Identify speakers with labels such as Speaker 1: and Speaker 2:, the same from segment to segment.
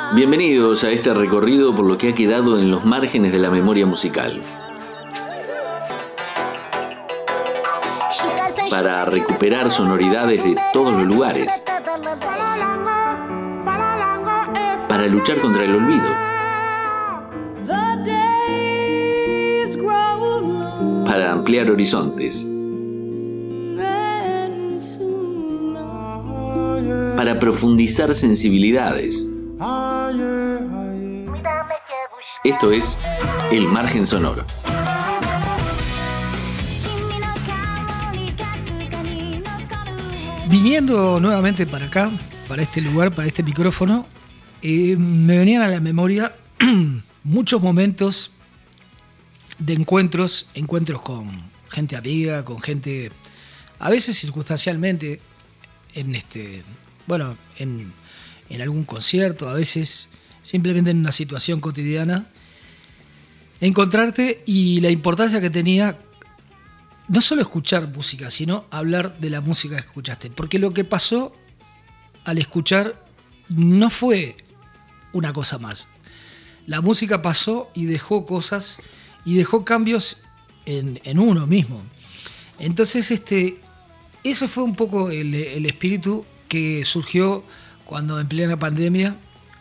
Speaker 1: Bienvenidos a este recorrido por lo que ha quedado en los márgenes de la memoria musical. Para recuperar sonoridades de todos los lugares. Para luchar contra el olvido. Para ampliar horizontes. Para profundizar sensibilidades. Esto es El Margen Sonoro.
Speaker 2: Viniendo nuevamente para acá, para este lugar, para este micrófono, me venían a la memoria muchos momentos de encuentros con gente amiga, con gente, a veces circunstancialmente, en algún concierto, a veces simplemente en una situación cotidiana, encontrarte y la importancia que tenía no solo escuchar música, sino hablar de la música que escuchaste. Porque lo que pasó al escuchar no fue una cosa más. La música pasó y dejó cosas y dejó cambios en uno mismo. Entonces, ese fue un poco el espíritu que surgió cuando en plena pandemia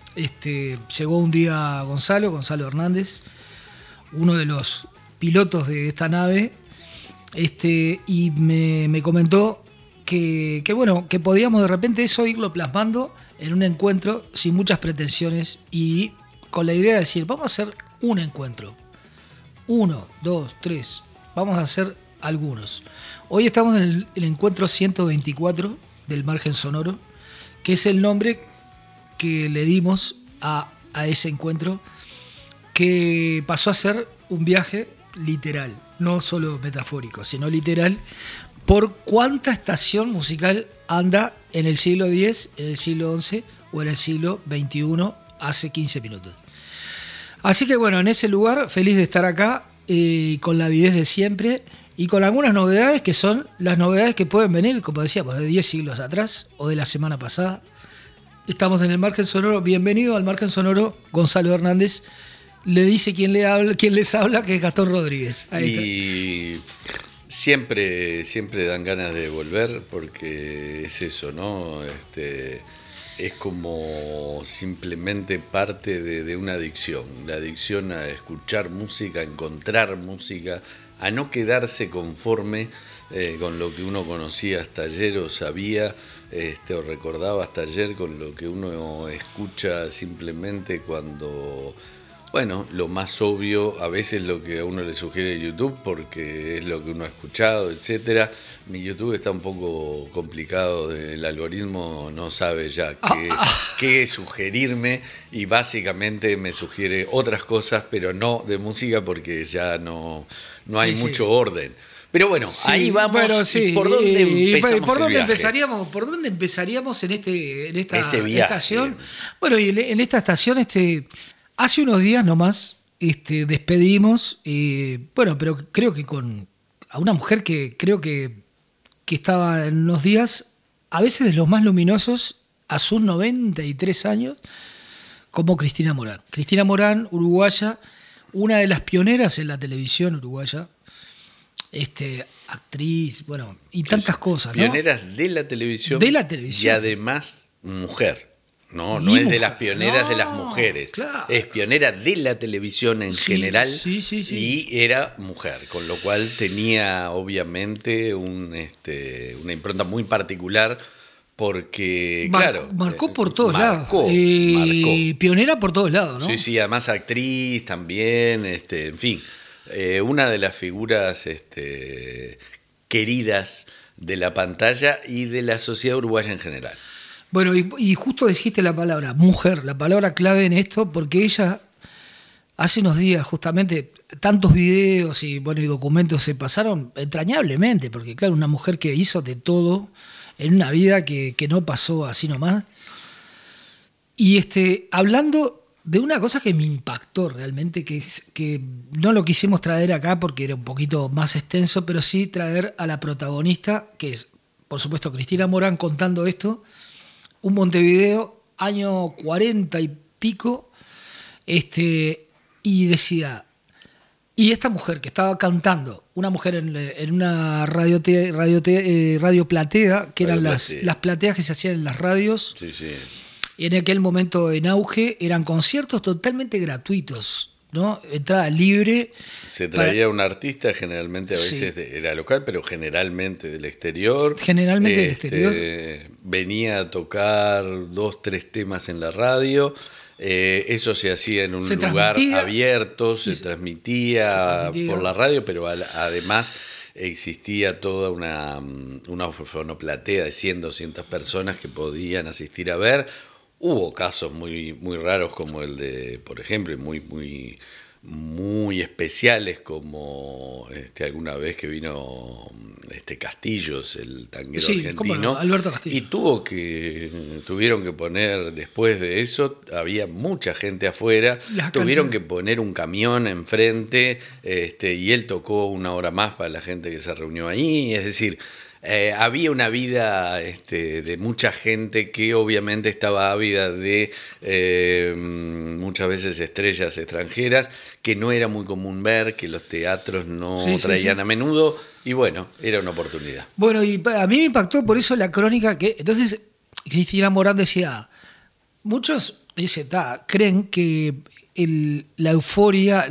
Speaker 2: llegó un día Gonzalo Hernández, uno de los pilotos de esta nave, y me comentó que podíamos de repente eso irlo plasmando en un encuentro sin muchas pretensiones y con la idea de decir, vamos a hacer un encuentro. 1, 2, 3, vamos a hacer algunos. Hoy estamos en el encuentro 124 del Margen Sonoro, que es el nombre que le dimos a ese encuentro, que pasó a ser un viaje literal, no solo metafórico, sino literal, por cuánta estación musical anda en el siglo X, en el siglo XI o en el siglo XXI hace 15 minutos. Así que bueno, en ese lugar, feliz de estar acá, con la avidez de siempre y con algunas novedades que son las novedades que pueden venir, como decíamos, de 10 siglos atrás o de la semana pasada. Estamos en el Margen Sonoro. Bienvenido al Margen Sonoro, Gonzalo Hernández. Le dice quien les habla, que es Gastón Rodríguez.
Speaker 3: Y siempre dan ganas de volver porque es eso, ¿no? Es como simplemente parte de una adicción. La adicción a escuchar música, a encontrar música, a no quedarse conforme con lo que uno conocía hasta ayer o sabía o recordaba hasta ayer, con lo que uno escucha simplemente cuando... Bueno, lo más obvio, a veces lo que a uno le sugiere YouTube, porque es lo que uno ha escuchado, etcétera. Mi YouTube está un poco complicado, el algoritmo no sabe ya qué sugerirme y básicamente me sugiere otras cosas, pero no de música porque ya no hay mucho orden. Pero bueno, sí, ahí vamos. Bueno, sí. ¿Por dónde empezamos?
Speaker 2: ¿Por dónde empezaríamos en esta estación? Bueno, y en esta estación hace unos días nomás despedimos, pero creo que a una mujer que creo que estaba en unos días, a veces de los más luminosos, a sus 93 años, como Cristina Morán. Cristina Morán, uruguaya, una de las pioneras en la televisión uruguaya, actriz, bueno, y tantas cosas, ¿no?
Speaker 3: Pioneras de la televisión. Y además mujer. No es de las pioneras de las mujeres. Claro. Es pionera de la televisión en general. Sí. Y era mujer, con lo cual tenía obviamente una impronta muy particular porque,
Speaker 2: marcó por todos lados.
Speaker 3: Marcó.
Speaker 2: Pionera por todos lados, ¿no?
Speaker 3: Sí, además actriz también, en fin. Una de las figuras queridas de la pantalla y de la sociedad uruguaya en general.
Speaker 2: Bueno, y justo dijiste la palabra mujer, la palabra clave en esto, porque ella hace unos días justamente tantos videos y documentos se pasaron entrañablemente, porque claro, una mujer que hizo de todo en una vida que no pasó así nomás. Y hablando de una cosa que me impactó realmente, que no lo quisimos traer acá porque era un poquito más extenso, pero sí traer a la protagonista, que es, por supuesto, Cristina Morán, contando esto. Un Montevideo, año 40 y pico, y decía, y esta mujer que estaba cantando, una mujer en una radio platea, que eran las plateas que se hacían en las radios,
Speaker 3: Sí, sí.
Speaker 2: y en aquel momento en auge, eran conciertos totalmente gratuitos, ¿no? Entrada libre.
Speaker 3: Se traía un artista, generalmente a veces era local, pero generalmente del exterior.
Speaker 2: Generalmente del exterior.
Speaker 3: Venía a tocar 2, 3 temas en la radio. Eso se hacía en un lugar abierto, se transmitía por la radio, pero además existía toda una fonoplatea de 100, 200 personas que podían asistir a ver. Hubo casos muy, muy raros como el de, por ejemplo, muy especiales como alguna vez que vino Castillos, el tanguero argentino,
Speaker 2: no, Alberto Castillo.
Speaker 3: Y tuvieron que poner, después de eso, había mucha gente afuera, tuvieron que poner un camión enfrente, y él tocó 1 hora más para la gente que se reunió ahí, es decir, había una vida de mucha gente que obviamente estaba ávida de muchas veces estrellas extranjeras, que no era muy común ver, que los teatros no traían a menudo, y bueno, era una oportunidad.
Speaker 2: Bueno, y a mí me impactó por eso la crónica que, entonces, Cristina Morán decía, muchos creen que la euforia,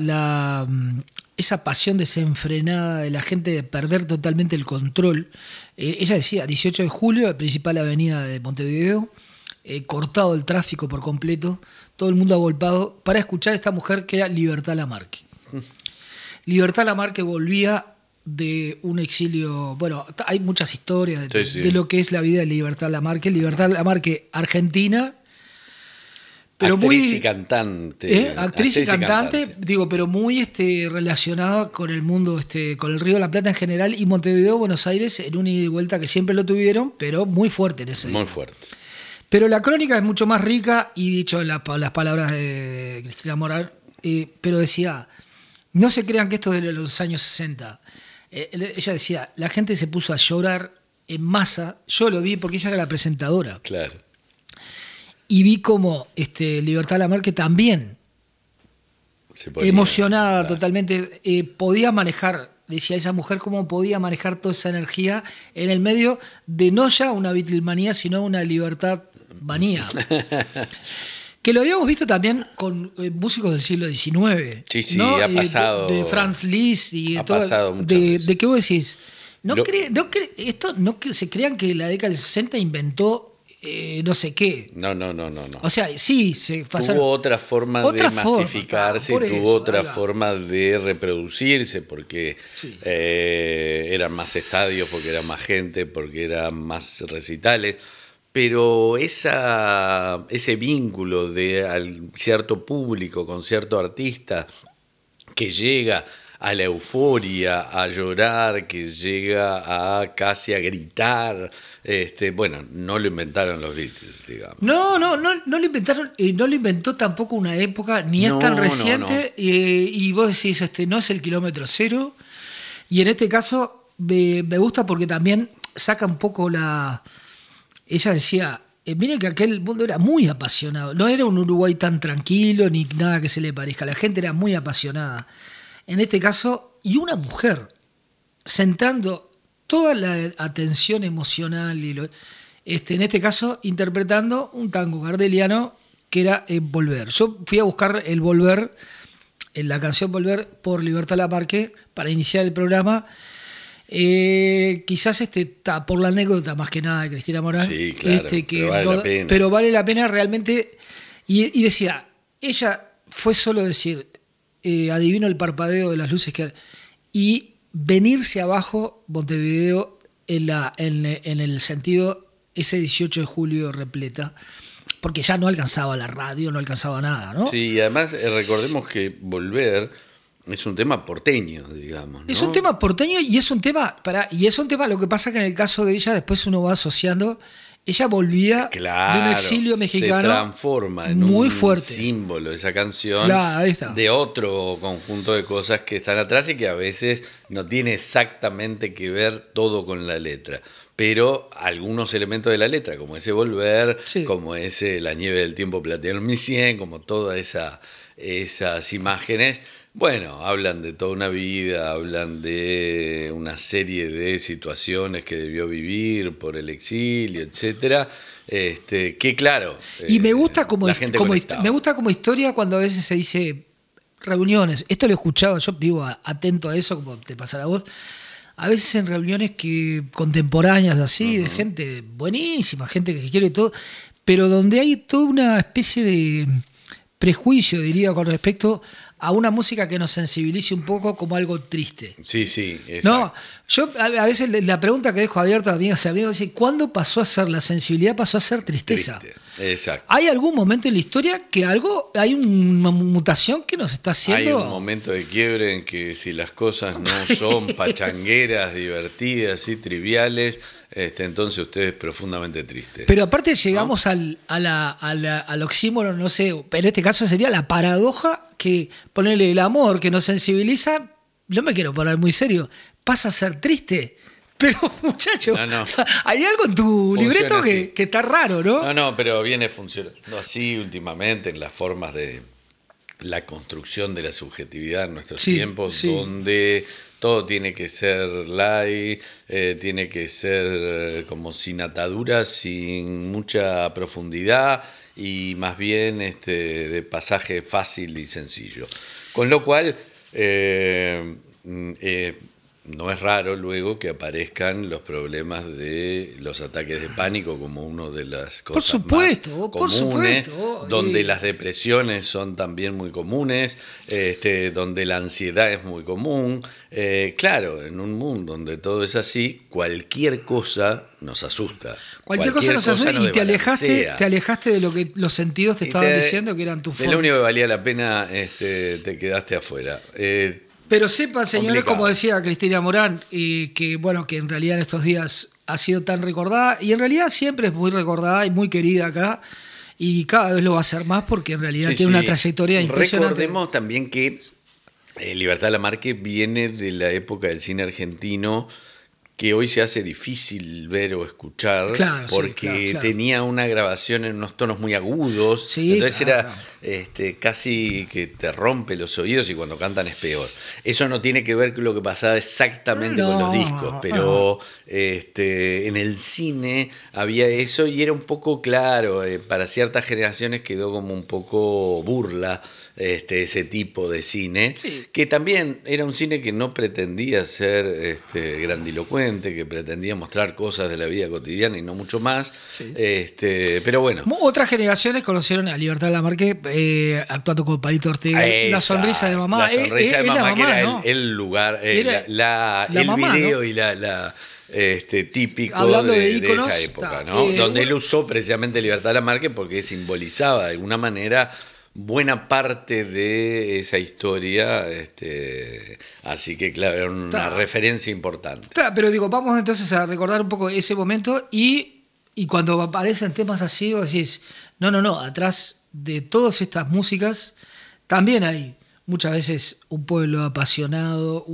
Speaker 2: esa pasión desenfrenada de la gente de perder totalmente el control. Ella decía, 18 de julio, principal avenida de Montevideo, cortado el tráfico por completo, todo el mundo agolpado, para escuchar a esta mujer que era Libertad Lamarque. Libertad Lamarque volvía de un exilio, bueno, hay muchas historias de lo que es la vida de Libertad Lamarque. Libertad Lamarque, argentina, pero
Speaker 3: actriz y cantante.
Speaker 2: Actriz y cantante, digo, pero muy relacionada con el mundo, con el Río de la Plata en general, y Montevideo, Buenos Aires, en un ida y vuelta que siempre lo tuvieron, pero muy fuerte en ese.
Speaker 3: Muy fuerte.
Speaker 2: Pero la crónica es mucho más rica, y dicho las palabras de Cristina Morán, pero decía, no se crean que esto es de los años 60. Ella decía, la gente se puso a llorar en masa, yo lo vi porque ella era la presentadora.
Speaker 3: Claro.
Speaker 2: Y vi como Libertad Lamarque también, emocionada totalmente, podía manejar, decía esa mujer, cómo podía manejar toda esa energía en el medio de no ya una Beatlemanía, sino una libertad manía. Que lo habíamos visto también con músicos del siglo XIX.
Speaker 3: Sí,
Speaker 2: ¿no?
Speaker 3: Ha pasado.
Speaker 2: De Franz Liszt y
Speaker 3: todo.
Speaker 2: ¿De qué vos decís? Esto no que se crean que la década del 60 inventó no sé qué.
Speaker 3: No.
Speaker 2: O sea, sí,
Speaker 3: tuvo otra forma de masificarse, tuvo otra forma de reproducirse, porque eran más estadios, porque era más gente, porque eran más recitales. Pero ese vínculo de cierto público con cierto artista que llega a la euforia, a llorar, que llega a casi a gritar, bueno, no lo inventaron los Beatles, digamos.
Speaker 2: No lo inventaron, no lo inventó tampoco una época, ni es tan reciente, no. Y vos decís, no es el kilómetro cero, y en este caso me gusta porque también saca un poco ella decía, miren que aquel mundo era muy apasionado, no era un Uruguay tan tranquilo ni nada que se le parezca, la gente era muy apasionada. En este caso, y una mujer, centrando toda la atención emocional, en este caso interpretando un tango gardeliano que era Volver. Yo fui a buscar el Volver, en la canción Volver, por Libertad Lamarque, para iniciar el programa. Quizás por la anécdota más que nada de Cristina Morán,
Speaker 3: sí, claro,
Speaker 2: pero vale la pena realmente. Y decía, ella fue solo decir, adivino el parpadeo de las luces y venirse abajo Montevideo en el sentido ese 18 de julio repleta, porque ya no alcanzaba la radio, no alcanzaba nada, ¿no?
Speaker 3: Sí, y además recordemos que Volver es un tema porteño, digamos, ¿no?
Speaker 2: Es un tema porteño y es un tema, lo que pasa que en el caso de ella después uno va asociando. Ella volvía de un exilio mexicano.
Speaker 3: Se transforma en
Speaker 2: muy
Speaker 3: un
Speaker 2: fuerte
Speaker 3: símbolo esa canción,
Speaker 2: ahí está,
Speaker 3: de otro conjunto de cosas que están atrás y que a veces no tiene exactamente que ver todo con la letra. pero algunos elementos de la letra, como ese volver,
Speaker 2: Sí.
Speaker 3: como ese la nieve del tiempo platearon mi sien, como todas esas imágenes, bueno, hablan de toda una vida, hablan de una serie de situaciones que debió vivir por el exilio, etcétera. Que claro,
Speaker 2: Y me gusta
Speaker 3: la gente conectaba.
Speaker 2: me gusta como historia cuando a veces se dice reuniones. Esto lo he escuchado, yo vivo atento a eso, como te pasa a vos. A veces en reuniones contemporáneas así, de gente buenísima, gente que quiere todo, pero donde hay toda una especie de prejuicio, diría, con respecto a una música que nos sensibilice un poco como algo triste.
Speaker 3: Sí, exacto.
Speaker 2: No, yo a veces la pregunta que dejo abierta a amigas y amigos es: ¿cuándo pasó a ser la sensibilidad, pasó a ser tristeza?
Speaker 3: Triste. Exacto.
Speaker 2: ¿Hay algún momento en la historia que hay una mutación que nos está haciendo?
Speaker 3: Hay un momento de quiebre en que si las cosas no son pachangueras, divertidas y triviales, entonces usted es profundamente triste.
Speaker 2: Pero aparte llegamos al oxímoron, no sé, pero en este caso sería la paradoja que ponerle el amor que nos sensibiliza, yo me quiero poner muy serio, pasa a ser triste. Pero muchacho,
Speaker 3: No.
Speaker 2: hay algo en tu
Speaker 3: Funciona
Speaker 2: libreto
Speaker 3: así.
Speaker 2: que está raro, ¿no?
Speaker 3: No, pero viene funcionando así últimamente en las formas de la construcción de la subjetividad en nuestros
Speaker 2: Sí,
Speaker 3: tiempos,
Speaker 2: sí.
Speaker 3: donde todo tiene que ser light, tiene que ser como sin ataduras, sin mucha profundidad y más bien de pasaje fácil y sencillo. Con lo cual, no es raro luego que aparezcan los problemas de los ataques de pánico como una de las cosas
Speaker 2: supuesto,
Speaker 3: más comunes,
Speaker 2: por supuesto.
Speaker 3: donde las depresiones son también muy comunes, donde la ansiedad es muy común. Claro, en un mundo donde todo es así, cualquier cosa nos asusta.
Speaker 2: Cualquier cosa nos asusta y te
Speaker 3: desbalancea.
Speaker 2: alejaste de lo que los sentidos te estaban diciendo que eran tu
Speaker 3: De
Speaker 2: forma.
Speaker 3: lo único que valía la pena, te quedaste afuera.
Speaker 2: Pero sepan, señores,
Speaker 3: complicado.
Speaker 2: como decía Cristina Morán, que bueno, que en realidad en estos días ha sido tan recordada, y en realidad siempre es muy recordada y muy querida acá, y cada vez lo va a ser más porque en realidad
Speaker 3: Sí,
Speaker 2: tiene
Speaker 3: sí.
Speaker 2: una trayectoria impresionante.
Speaker 3: Recordemos también que Libertad Lamarque viene de la época del cine argentino, que hoy se hace difícil ver o escuchar,
Speaker 2: Claro, sí,
Speaker 3: porque
Speaker 2: claro.
Speaker 3: tenía una grabación en unos tonos muy agudos,
Speaker 2: Sí,
Speaker 3: entonces
Speaker 2: claro.
Speaker 3: era casi que te rompe los oídos y cuando cantan es peor. Eso no tiene que ver con lo que pasaba exactamente con los discos, pero en el cine había eso y era un poco claro, para ciertas generaciones quedó como un poco burla ese tipo de cine,
Speaker 2: Sí.
Speaker 3: que también era un cine que no pretendía ser grandilocuente, que pretendía mostrar cosas de la vida cotidiana y no mucho más.
Speaker 2: Sí.
Speaker 3: Pero bueno.
Speaker 2: Otras generaciones conocieron a Libertad Lamarque actuando con Palito Ortega. La sonrisa de mamá.
Speaker 3: La sonrisa de
Speaker 2: Es la
Speaker 3: mamá, que era
Speaker 2: ¿no?
Speaker 3: el lugar,
Speaker 2: Era la
Speaker 3: el
Speaker 2: mamá,
Speaker 3: video,
Speaker 2: ¿no?
Speaker 3: y la típico
Speaker 2: Hablando de
Speaker 3: de
Speaker 2: íconos,
Speaker 3: esa época,
Speaker 2: está,
Speaker 3: ¿no? Donde él usó precisamente Libertad Lamarque porque simbolizaba de alguna manera buena parte de esa historia, así que claro, era una
Speaker 2: Está.
Speaker 3: referencia importante.
Speaker 2: Pero digo, vamos entonces a recordar un poco ese momento y cuando aparecen temas así, vos decís, no, atrás de todas estas músicas también hay muchas veces un pueblo apasionado,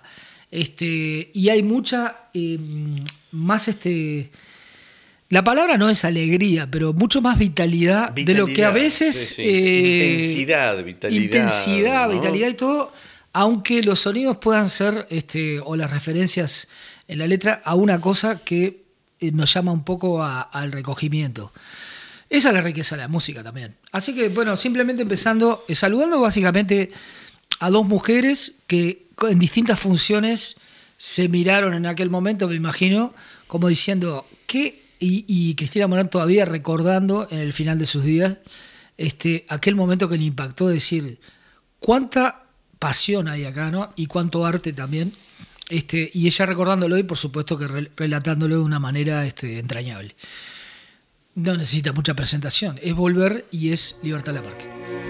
Speaker 2: y hay mucha más la palabra no es alegría, pero mucho más vitalidad de lo que a veces
Speaker 3: sí. Intensidad,
Speaker 2: intensidad,
Speaker 3: ¿no?
Speaker 2: vitalidad y todo, aunque los sonidos puedan ser o las referencias en la letra a una cosa que nos llama un poco al recogimiento. Esa es la riqueza de la música también. Así que bueno, simplemente empezando, saludando básicamente a dos mujeres que en distintas funciones se miraron en aquel momento, me imagino, como diciendo ¿qué? Y Cristina Morán todavía recordando en el final de sus días aquel momento que le impactó, decir cuánta pasión hay acá, ¿no? Y cuánto arte también, y ella recordándolo y por supuesto que relatándolo de una manera entrañable. No necesita mucha presentación, es volver y es Libertad Lamarque.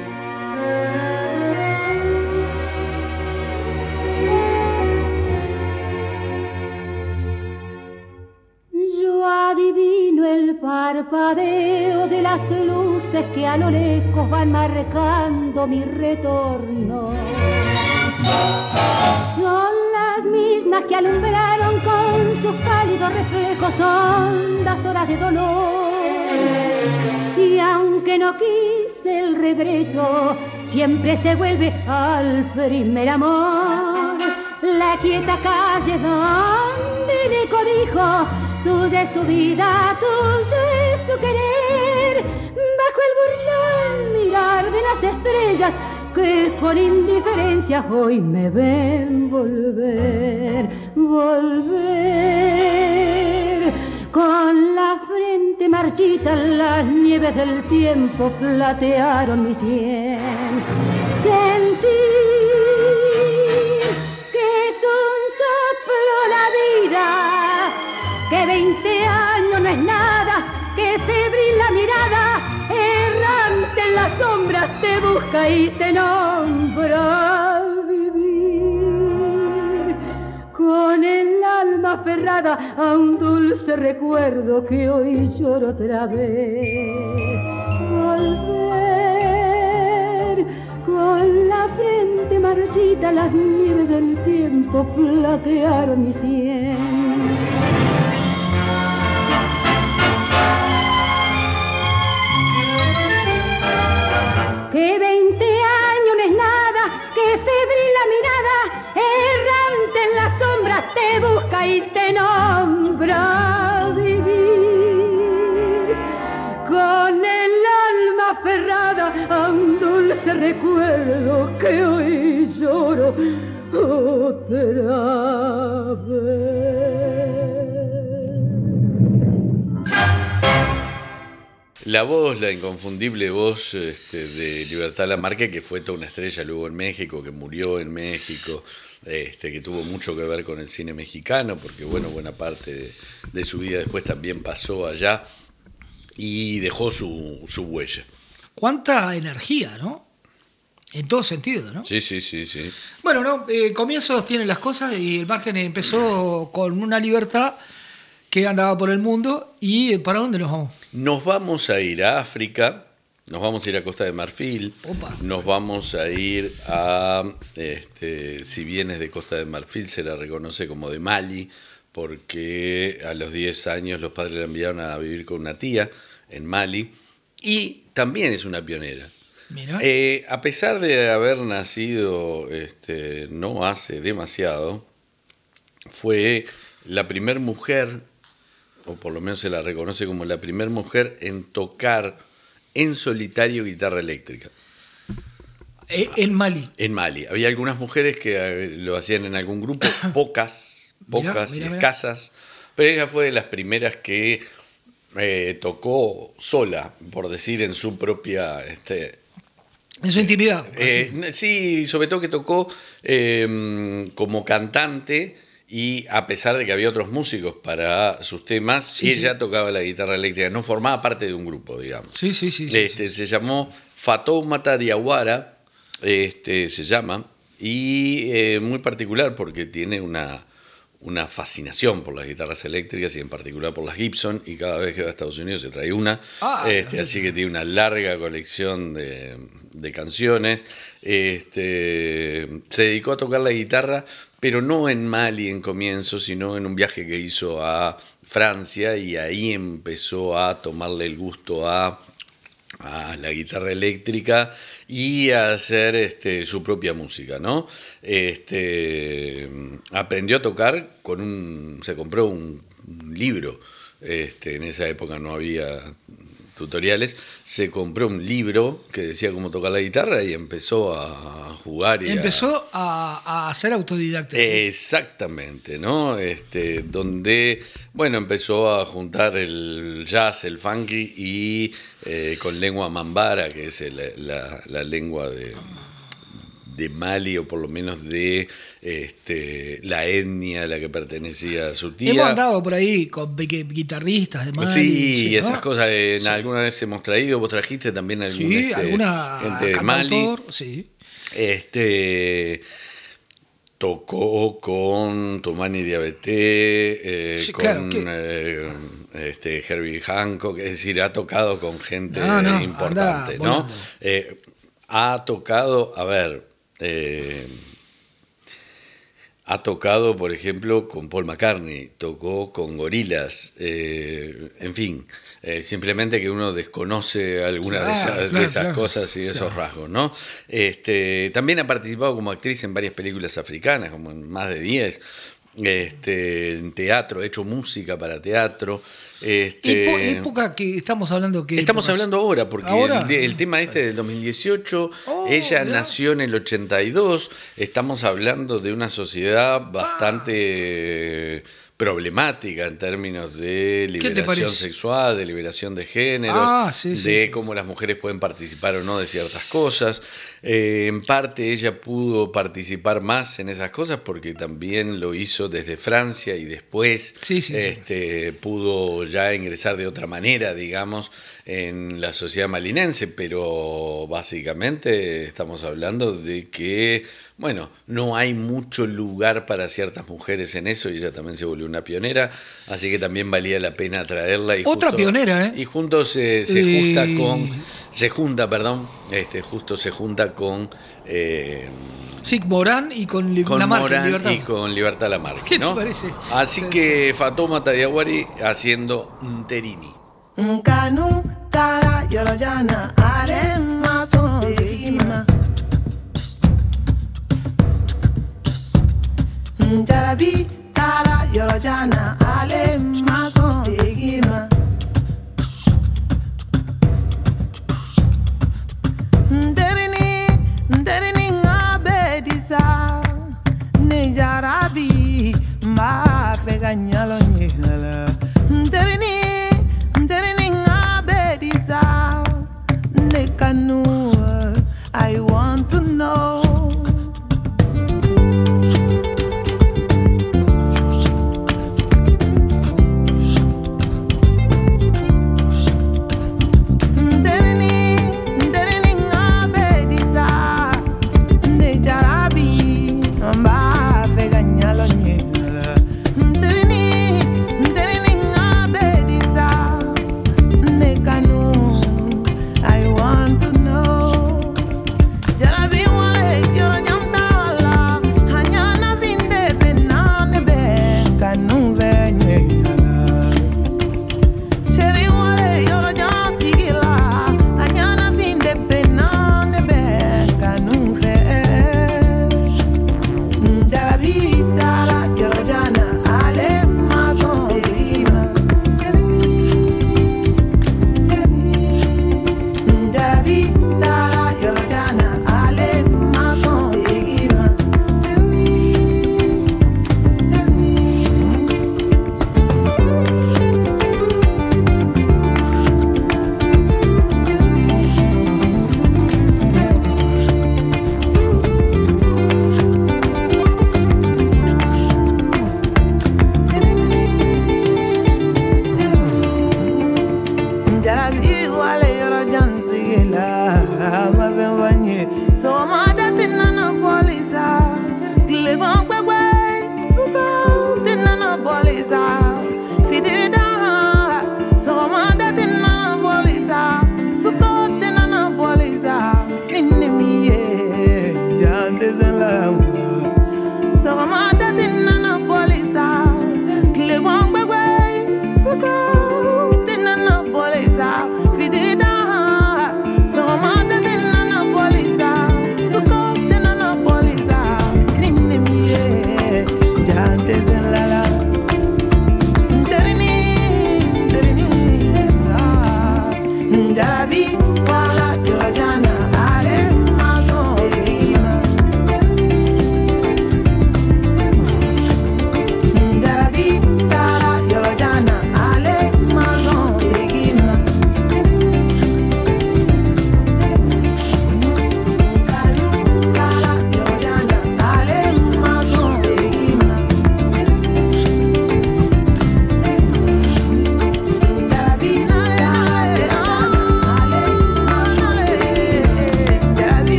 Speaker 4: Yo adivino el parpadeo de las luces que a lo lejos van marcando mi retorno. Son las las mismas que alumbraron con sus pálidos reflejos hondas horas de dolor. Y aunque no quise el regreso, siempre se vuelve al primer amor. La quieta calle donde el eco dijo: tuya es su vida, tuyo es su querer. Bajo el burlón mirar de las estrellas que con indiferencia hoy me ven volver, volver. Con la frente marchita las nieves del tiempo platearon mi sien. Sentir que es un soplo la vida, que 20 años no es nada, que febril la mirada, errante en las sombras te busca y te nombra. Vivir con el alma aferrada a un dulce recuerdo que hoy lloro otra vez. Volver con la frente marchita, las nieves del tiempo platearon mi sien. Que 20 años no es nada, que febril la mirada, errante en las sombras te busca y te nombra. Vivir con el alma aferrada a un dulce recuerdo que hoy lloro otra vez.
Speaker 3: La voz, la inconfundible voz de Libertad Lamarque, que fue toda una estrella luego en México, que murió en México, que tuvo mucho que ver con el cine mexicano, porque bueno, buena parte de su vida después también pasó allá y dejó su huella.
Speaker 2: Cuánta energía, ¿no? En todo sentido, ¿no?
Speaker 3: Sí.
Speaker 2: Bueno, no, comienzos tienen las cosas y el Margen empezó con una libertad que andaba por el mundo. ¿Y para dónde nos vamos?
Speaker 3: Nos vamos a ir a África, nos vamos a ir a Costa de Marfil.
Speaker 2: Opa.
Speaker 3: Nos vamos a ir a, si bien es de Costa de Marfil, se la reconoce como de Mali, porque a los 10 años los padres la enviaron a vivir con una tía en Mali, y también es una pionera.
Speaker 2: Mira.
Speaker 3: A pesar de haber nacido no hace demasiado, fue la primer mujer, o por lo menos se la reconoce como la primera mujer en tocar en solitario guitarra eléctrica.
Speaker 2: En Mali.
Speaker 3: En Mali. Había algunas mujeres que lo hacían en algún grupo, pocas
Speaker 2: Mirá.
Speaker 3: y escasas, pero ella fue de las primeras que tocó sola, por decir, en su propia...
Speaker 2: en su intimidad.
Speaker 3: Sí, sobre todo que tocó como cantante. Y a pesar de que había otros músicos para sus temas, ella tocaba la guitarra eléctrica, no formaba parte de un grupo, digamos.
Speaker 2: Sí.
Speaker 3: Se llamó Fatoumata Diawara, se llama, y muy particular porque tiene una fascinación por las guitarras eléctricas y en particular por las Gibson, y cada vez que va a Estados Unidos se trae una, así que tiene una larga colección de canciones. Se dedicó a tocar la guitarra, pero no en Mali en comienzo, sino en un viaje que hizo a Francia, y ahí empezó a tomarle el gusto a la guitarra eléctrica y a hacer su propia música, ¿no? Aprendió a tocar se compró un libro, en esa época no había tutoriales, se compró un libro que decía cómo tocar la guitarra y empezó a jugar.
Speaker 2: Empezó a ser autodidacta. ¿Sí?
Speaker 3: Exactamente, ¿no? Donde, bueno, empezó a juntar el jazz, el funky y con lengua mambara, que es la lengua de Mali, o por lo menos de la etnia a la que pertenecía su tía.
Speaker 2: Hemos andado por ahí con guitarristas de Mali.
Speaker 3: Sí,
Speaker 2: ¿no?
Speaker 3: esas cosas alguna vez hemos traído. Vos trajiste también
Speaker 2: alguna
Speaker 3: gente de Mali.
Speaker 2: Sí.
Speaker 3: Tocó con Toumani Diabaté, con Herbie Hancock, es decir, ha tocado con gente importante, ¿no? Ha tocado, Ha tocado, por ejemplo, con Paul McCartney, tocó con Gorillaz, en fin, simplemente que uno desconoce algunas de esas cosas y de esos rasgos, ¿no? También ha participado como actriz en varias películas africanas, como en más de 10, en teatro, ha hecho música para teatro.
Speaker 2: Época que estamos hablando que
Speaker 3: estamos hablando ahora, porque
Speaker 2: ¿ahora?
Speaker 3: El tema del 2018, ella nació en el 82, estamos hablando de una sociedad bastante problemática en términos de liberación sexual, de liberación de géneros, cómo las mujeres pueden participar o no de ciertas cosas. En parte ella pudo participar más en esas cosas porque también lo hizo desde Francia y después pudo ya ingresar de otra manera, digamos, en la sociedad malinense, pero básicamente estamos hablando de que, bueno, no hay mucho lugar para ciertas mujeres en eso y ella también se volvió una pionera, así que también valía la pena traerla. Y
Speaker 2: otra pionera, ¿eh?
Speaker 3: Y juntos se junta con
Speaker 2: Sig Morán y con Lamarque,
Speaker 3: y con Libertad Lamarque,
Speaker 2: ¿qué
Speaker 3: ¿no?
Speaker 2: te parece?
Speaker 3: Así que Fatoumata Diawara haciendo Nterini.
Speaker 5: Nkanu tara yorojana ale maso segima Jarabi tara yorojana ale maso segima Nderini ngabedisa ne jarabi ma fega nyalo nyala Nderini I want to know.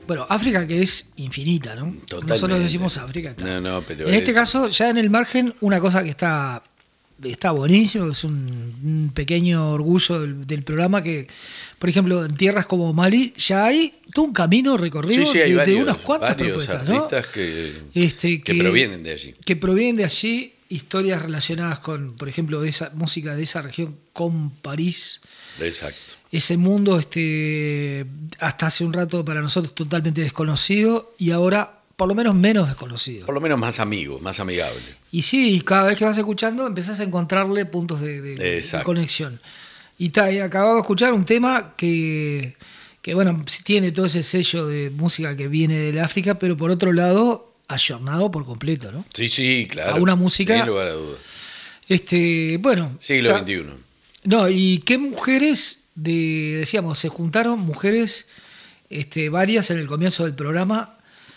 Speaker 2: Bueno, África que es infinita, ¿no?
Speaker 3: Totalmente.
Speaker 2: Nosotros decimos África. Está.
Speaker 3: No, pero
Speaker 2: en este caso, ya en el margen, una cosa que está buenísimo, que es un pequeño orgullo del programa, que, por ejemplo, en tierras como Mali ya hay todo un camino recorrido
Speaker 3: hay
Speaker 2: de unas cuantas
Speaker 3: varios
Speaker 2: propuestas, ¿no?
Speaker 3: artistas que provienen de allí.
Speaker 2: Que provienen de allí, historias relacionadas con, por ejemplo, de esa música de esa región, con París.
Speaker 3: Exacto.
Speaker 2: Ese mundo hasta hace un rato para nosotros totalmente desconocido y ahora por lo menos menos desconocido.
Speaker 3: Por lo menos más amigo, más amigable.
Speaker 2: Y sí, cada vez que vas escuchando empezás a encontrarle puntos de conexión. Y acababa de escuchar un tema que bueno, tiene todo ese sello de música que viene del África, pero por otro lado, ayornado por completo, ¿no?
Speaker 3: Sí, claro.
Speaker 2: A una música.
Speaker 3: Sin lugar a dudas.
Speaker 2: Bueno.
Speaker 3: Siglo XXI.
Speaker 2: No, y qué mujeres decíamos, se juntaron mujeres, varias en el comienzo del programa.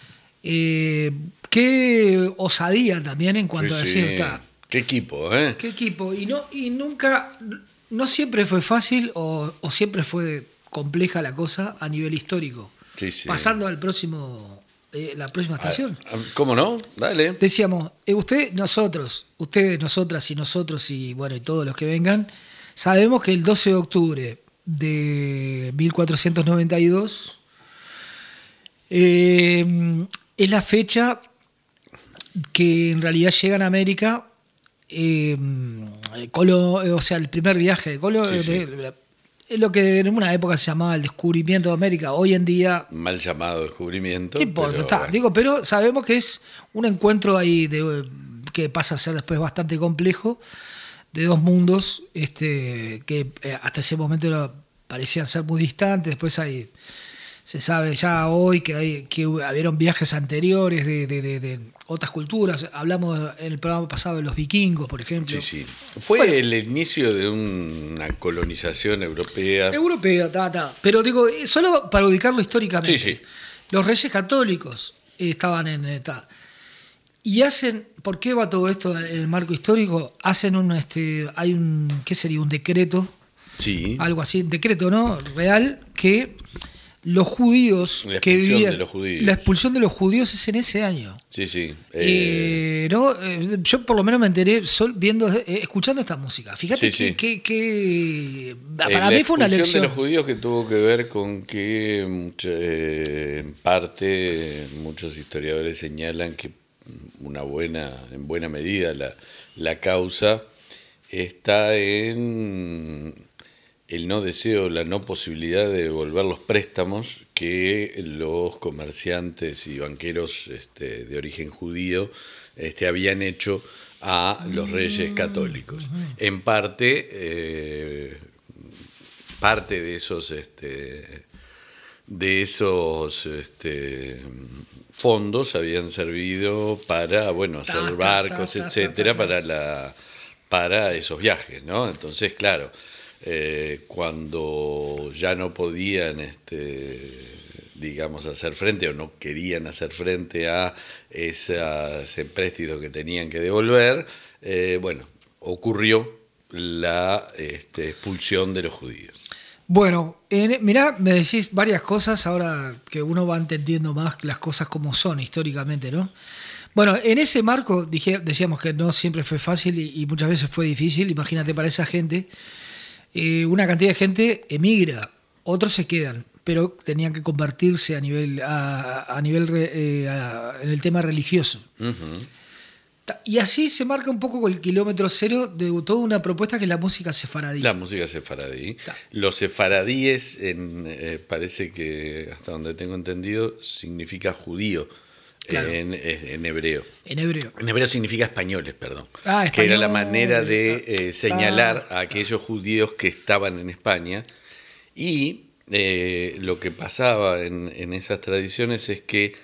Speaker 2: Qué osadía también en cuanto a decir,
Speaker 3: qué equipo, ¿eh?
Speaker 2: Qué equipo. Y nunca, no siempre fue fácil o siempre fue compleja la cosa a nivel histórico.
Speaker 3: Sí.
Speaker 2: Pasando al próximo, la próxima estación.
Speaker 3: ¿Cómo no? Dale.
Speaker 2: Decíamos, ustedes, nosotras y nosotros y bueno, y todos los que vengan, sabemos que el 12 de octubre de 1492 es la fecha que en realidad llegan a América, o sea, el primer viaje de Colón, es lo que en una época se llamaba el descubrimiento de América. Hoy en día...
Speaker 3: Mal llamado descubrimiento.
Speaker 2: No importa,
Speaker 3: pero, bueno.
Speaker 2: pero sabemos que es un encuentro ahí que pasa a ser después bastante complejo, de dos mundos que hasta ese momento parecían ser muy distantes. Después se sabe ya hoy que hubieron viajes anteriores de otras culturas. Hablamos en el programa pasado de los vikingos, por ejemplo.
Speaker 3: Sí. Fue el inicio de una colonización europea.
Speaker 2: Pero digo, solo para ubicarlo históricamente.
Speaker 3: Sí.
Speaker 2: Los reyes católicos estaban en... Y hacen, ¿por qué va todo esto en el marco histórico? Hacen hay un, ¿qué sería? Un decreto.
Speaker 3: Sí.
Speaker 2: Algo así, un decreto, ¿no? Real, que los judíos que vivían... La expulsión de los judíos es en ese año.
Speaker 3: Sí.
Speaker 2: Yo por lo menos me enteré escuchando esta música. Fíjate que para mí fue una lección.
Speaker 3: La expulsión de los judíos que tuvo que ver con que en parte muchos historiadores señalan que en buena medida la causa está en el no deseo, la no posibilidad de devolver los préstamos que los comerciantes y banqueros de origen judío habían hecho a los reyes católicos. En parte de esos fondos habían servido para hacer barcos, etcétera, para esos viajes, ¿no? Entonces, claro, cuando ya no podían hacer frente o no querían hacer frente a ese préstamo que tenían que devolver, ocurrió la expulsión de los judíos.
Speaker 2: Bueno, mirá, me decís varias cosas ahora que uno va entendiendo más las cosas como son históricamente, ¿no? Bueno, en ese marco decíamos que no siempre fue fácil y muchas veces fue difícil. Imagínate, para esa gente, una cantidad de gente emigra, otros se quedan, pero tenían que convertirse en el tema religioso. Uh-huh. Y así se marca un poco con el kilómetro cero de toda una propuesta que es la música sefaradí.
Speaker 3: La música sefaradí. Los sefaradíes, parece que, hasta donde tengo entendido, significa judío. Claro. En hebreo. En hebreo significa españoles, perdón. Español, que era la manera de señalar a aquellos judíos que estaban en España. Y lo que pasaba en esas tradiciones es que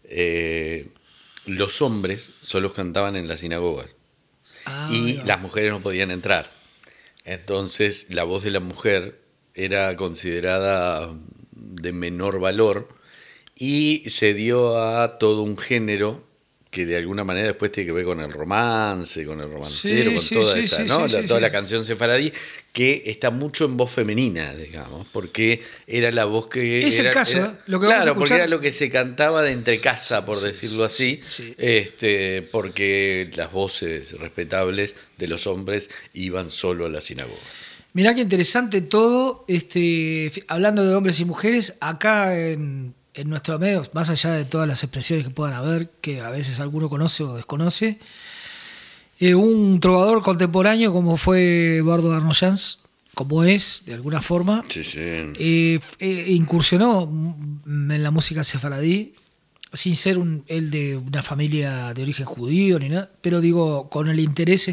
Speaker 3: los hombres solo cantaban en las sinagogas y las mujeres no podían entrar. Entonces la voz de la mujer era considerada de menor valor y se dio a todo un género que de alguna manera después tiene que ver con el romance, con el romancero, con
Speaker 2: Sí,
Speaker 3: toda
Speaker 2: sí,
Speaker 3: esa,
Speaker 2: sí,
Speaker 3: ¿no?
Speaker 2: sí, sí,
Speaker 3: Toda
Speaker 2: sí.
Speaker 3: la canción sefaradí, que está mucho en voz femenina, digamos, porque era la voz que...
Speaker 2: Es el
Speaker 3: era-
Speaker 2: caso,
Speaker 3: era-
Speaker 2: lo que vamos a
Speaker 3: claro, porque
Speaker 2: escuchar.
Speaker 3: era lo que se cantaba de entre casa, por decirlo así,
Speaker 2: sí.
Speaker 3: porque las voces respetables de los hombres iban solo a la sinagoga.
Speaker 2: Mirá qué interesante todo, hablando de hombres y mujeres, acá en nuestro medio, más allá de todas las expresiones que puedan haber, que a veces alguno conoce o desconoce, un trovador contemporáneo como fue Eduardo Arnoyanz, como es, de alguna forma,
Speaker 3: Sí, sí.
Speaker 2: incursionó en la música sefaradí, sin ser él de una familia de origen judío ni nada, pero digo, con el interés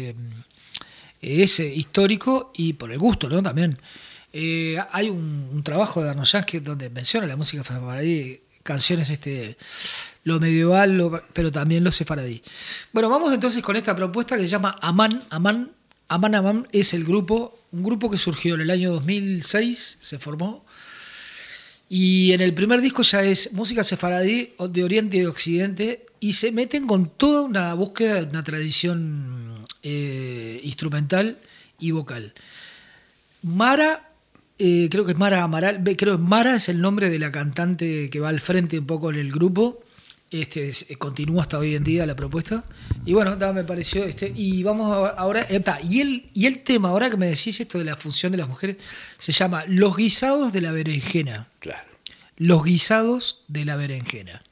Speaker 2: ese histórico y por el gusto, ¿no? También. Hay un trabajo de Arnoyanz donde menciona la música sefaradí, canciones lo medieval, pero también lo sefaradí. Bueno, vamos entonces con esta propuesta que se llama Amán. Amán es un grupo que surgió en el año 2006, se formó, y en el primer disco ya es música sefaradí de Oriente y de Occidente, y se meten con toda una búsqueda de una tradición instrumental y vocal. Mara, creo que es Mara Amaral, creo que Mara es el nombre de la cantante que va al frente un poco en el grupo. Continúa hasta hoy en día la propuesta. Y bueno, me pareció y vamos ahora. Y el tema, ahora que me decís esto de la función de las mujeres, se llama Los guisados de la berenjena.
Speaker 3: Claro.
Speaker 2: Los guisados de la berenjena.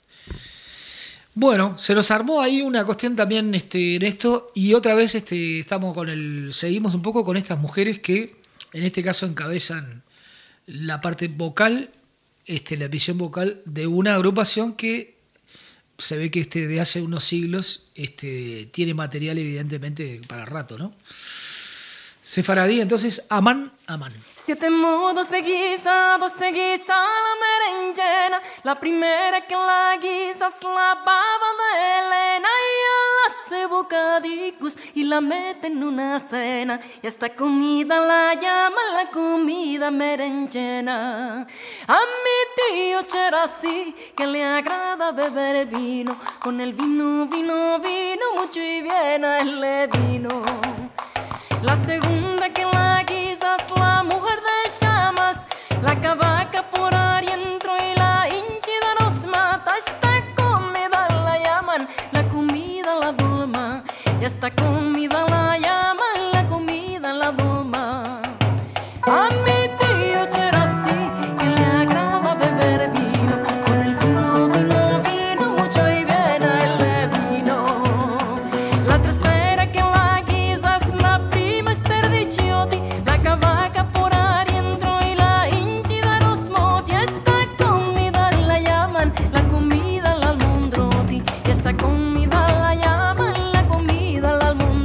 Speaker 2: Bueno, se nos armó ahí una cuestión también en esto, y otra vez seguimos un poco con estas mujeres que en este caso encabezan la parte vocal, la visión vocal de una agrupación que se ve que de hace unos siglos tiene material evidentemente para rato, ¿no? Sefaradí, entonces, Amán.
Speaker 6: 7 modos de guisado se guisa la berenjena. La primera que la guisa es la baba de Elena. Y hace bocadicos y la mete en una cena. Y esta comida la llaman la comida berenjena. A mi tío Cherasí que le agrada beber vino. Con el vino, mucho y bien a él le vino. La segunda que la guisa es la mujer del Llamas, la cavaca por adentro y la hinchida nos mata. Esta comida la llaman la comida la dulma, y esta comida la llaman la comida la dulma. A mi tío Cherasí que le agrada beber vino, con el vino, mucho y bien a él le vino. La tercera que la guisa es la la cavaca por adentro y la hinchida los moti. Esta comida la llaman la comida al almondroti. Y esta comida la llaman la comida al almondroti.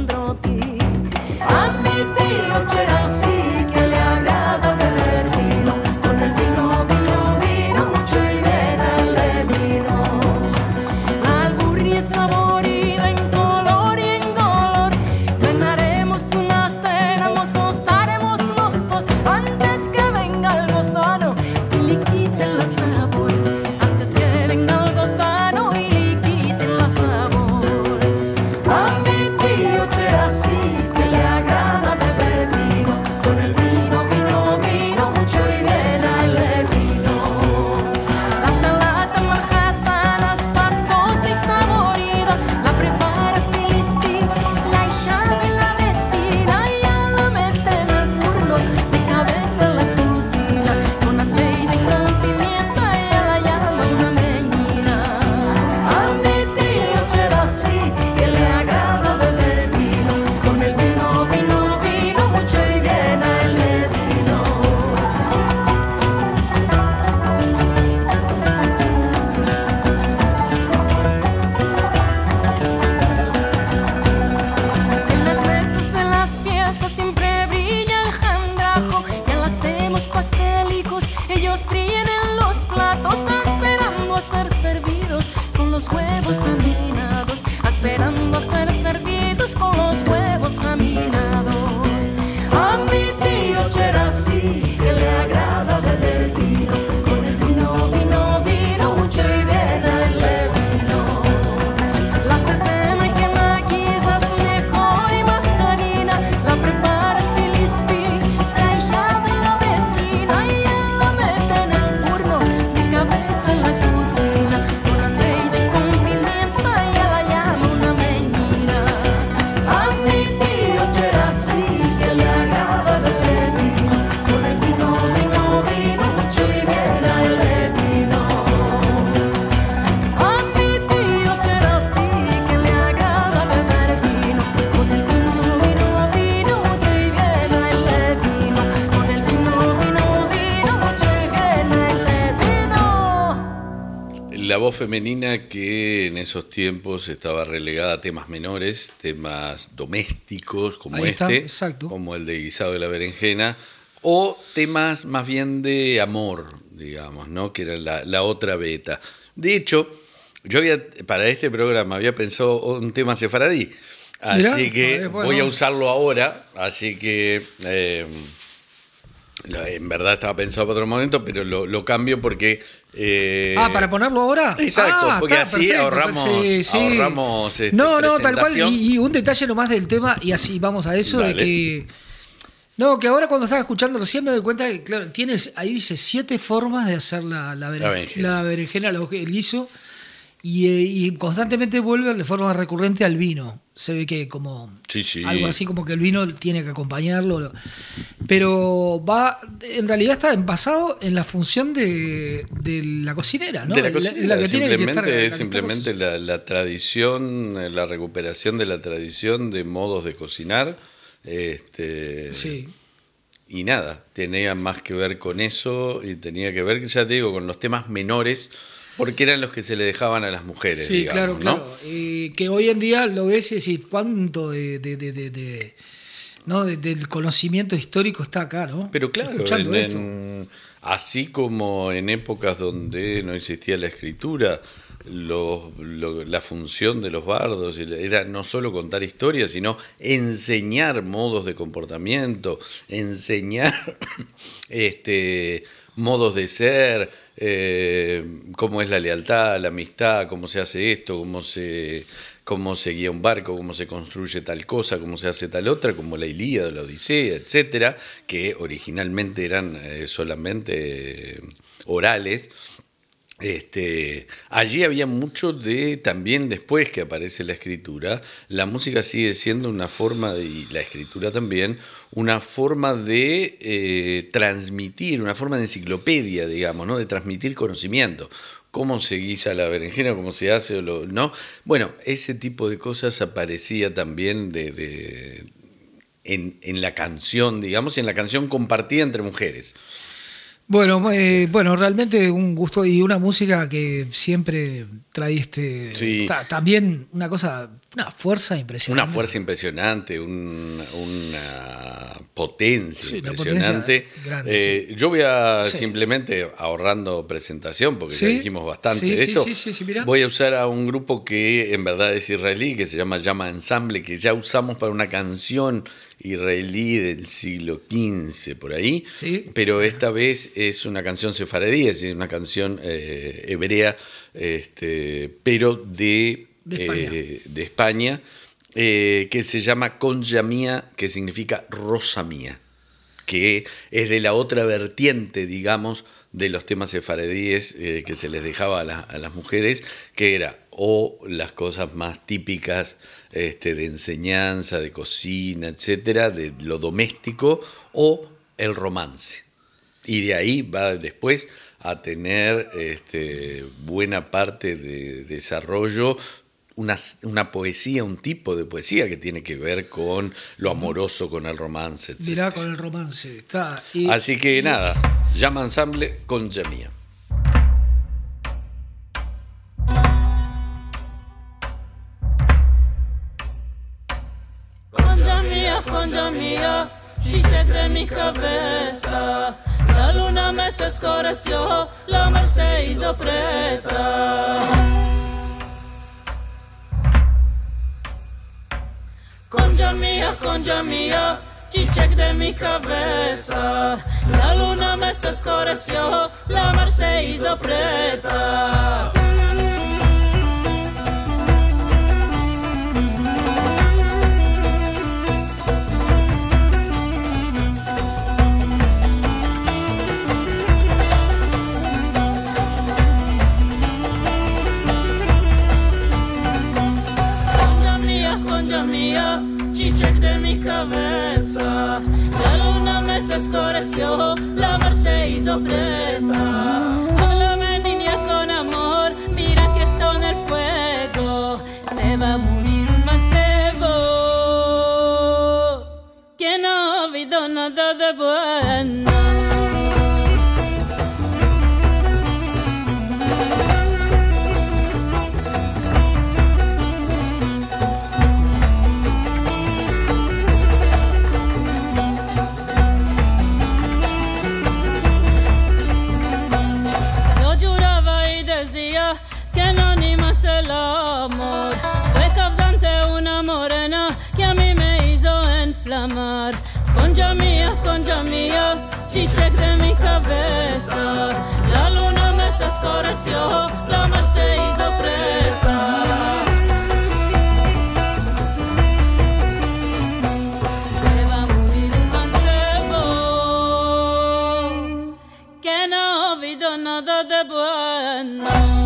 Speaker 3: la voz femenina que en esos tiempos estaba relegada a temas menores, temas domésticos como
Speaker 2: Ahí está,
Speaker 3: este,
Speaker 2: exacto.
Speaker 3: como el de Guisado de la Berenjena, o temas más bien de amor, digamos, ¿no? Que era la otra beta. De hecho, yo para este programa había pensado un tema sefaradí, así
Speaker 2: Mirá,
Speaker 3: que
Speaker 2: bueno.
Speaker 3: voy a usarlo ahora, así que en verdad estaba pensado para otro momento, pero lo cambio porque...
Speaker 2: ¿para ponerlo ahora?
Speaker 3: Exacto, porque
Speaker 2: está,
Speaker 3: así
Speaker 2: perfecto,
Speaker 3: ahorramos,
Speaker 2: sí.
Speaker 3: ahorramos
Speaker 2: No, tal cual.
Speaker 3: presentación.
Speaker 2: Y un detalle nomás del tema, y así vamos a eso,
Speaker 3: Dale.
Speaker 2: de que... No, que ahora cuando estaba escuchando recién me doy cuenta que, claro, ahí dice 7 formas de hacer la berenjena, el guiso, y constantemente vuelve de forma recurrente al vino. Se ve que como
Speaker 3: Sí.
Speaker 2: algo así como que el vino tiene que acompañarlo. Pero en realidad está basado en la función de la cocinera, ¿no?
Speaker 3: De la cocinera,
Speaker 2: La que tiene que estar
Speaker 3: simplemente la tradición, la recuperación de la tradición de modos de cocinar.
Speaker 2: Sí.
Speaker 3: Y nada, tenía más que ver con eso y tenía que ver, ya te digo, con los temas menores, porque eran los que se le dejaban a las mujeres.
Speaker 2: Sí,
Speaker 3: digamos,
Speaker 2: claro.
Speaker 3: ¿no?
Speaker 2: Que hoy en día lo ves y decís, ¿cuánto del conocimiento histórico está acá, ¿no?
Speaker 3: Pero claro,
Speaker 2: Escuchando esto.
Speaker 3: así como en épocas donde no existía la escritura, la función de los bardos era no solo contar historias, sino enseñar modos de comportamiento, enseñar modos de ser, cómo es la lealtad, la amistad, cómo se hace esto, cómo se guía un barco, cómo se construye tal cosa, cómo se hace tal otra, como la Ilíada, la Odisea, etcétera, que originalmente eran solamente orales. Allí había mucho también después que aparece la escritura, la música sigue siendo una forma, y la escritura también, una forma de transmitir, una forma de enciclopedia, digamos, ¿no? De transmitir conocimiento. Cómo se guisa la berenjena, cómo se hace, ¿no? Bueno, ese tipo de cosas aparecía también en la canción, digamos, y en la canción compartida entre mujeres.
Speaker 2: Bueno, realmente un gusto y una música que siempre trae
Speaker 3: Sí.
Speaker 2: también una fuerza impresionante.
Speaker 3: Una fuerza impresionante, una potencia
Speaker 2: Sí, una
Speaker 3: impresionante.
Speaker 2: potencia grande, sí.
Speaker 3: Yo voy a
Speaker 2: Sí.
Speaker 3: simplemente, ahorrando presentación, porque
Speaker 2: Sí,
Speaker 3: ya dijimos bastante
Speaker 2: sí,
Speaker 3: de
Speaker 2: sí,
Speaker 3: esto,
Speaker 2: sí, mirá.
Speaker 3: voy a usar a un grupo que en verdad es israelí, que se llama Llama Ensemble, que ya usamos para una canción israelí del siglo XV, por ahí,
Speaker 2: Sí.
Speaker 3: pero esta vez es una canción sefaradí, es decir, una canción hebrea, pero de España, que se llama Concha Mía, que significa rosa mía, que es de la otra vertiente, digamos, de los temas sefaradíes que se les dejaba a las mujeres, que era o las cosas más típicas de enseñanza, de cocina, etcétera, de lo doméstico, o el romance. Y de ahí va después a tener buena parte de desarrollo, una poesía, un tipo de poesía que tiene que ver con lo amoroso, con el romance, etc.
Speaker 2: Mirá, con el romance. Está.
Speaker 3: Así que nada, Llama Ensemble con Jamía.
Speaker 6: Concha mía, chicha de mi cabeza. La luna me se escureció, la mar se hizo preta. Concha mía, chicha de mi cabeza. La luna me se escureció, la mar se hizo preta. Concha mía, chicha de mi cabeza. La luna me se escureció, la mar se hizo preta. Háblame niña con amor, mira que estoy en el fuego. Se va a morir un mancebo que no ha habido nada de bueno. mar. Concha mía, chichec de mi cabeza. La luna me se escureció, la mar se hizo preta. Se va a morir un mancebo, que no ha habido nada de bueno.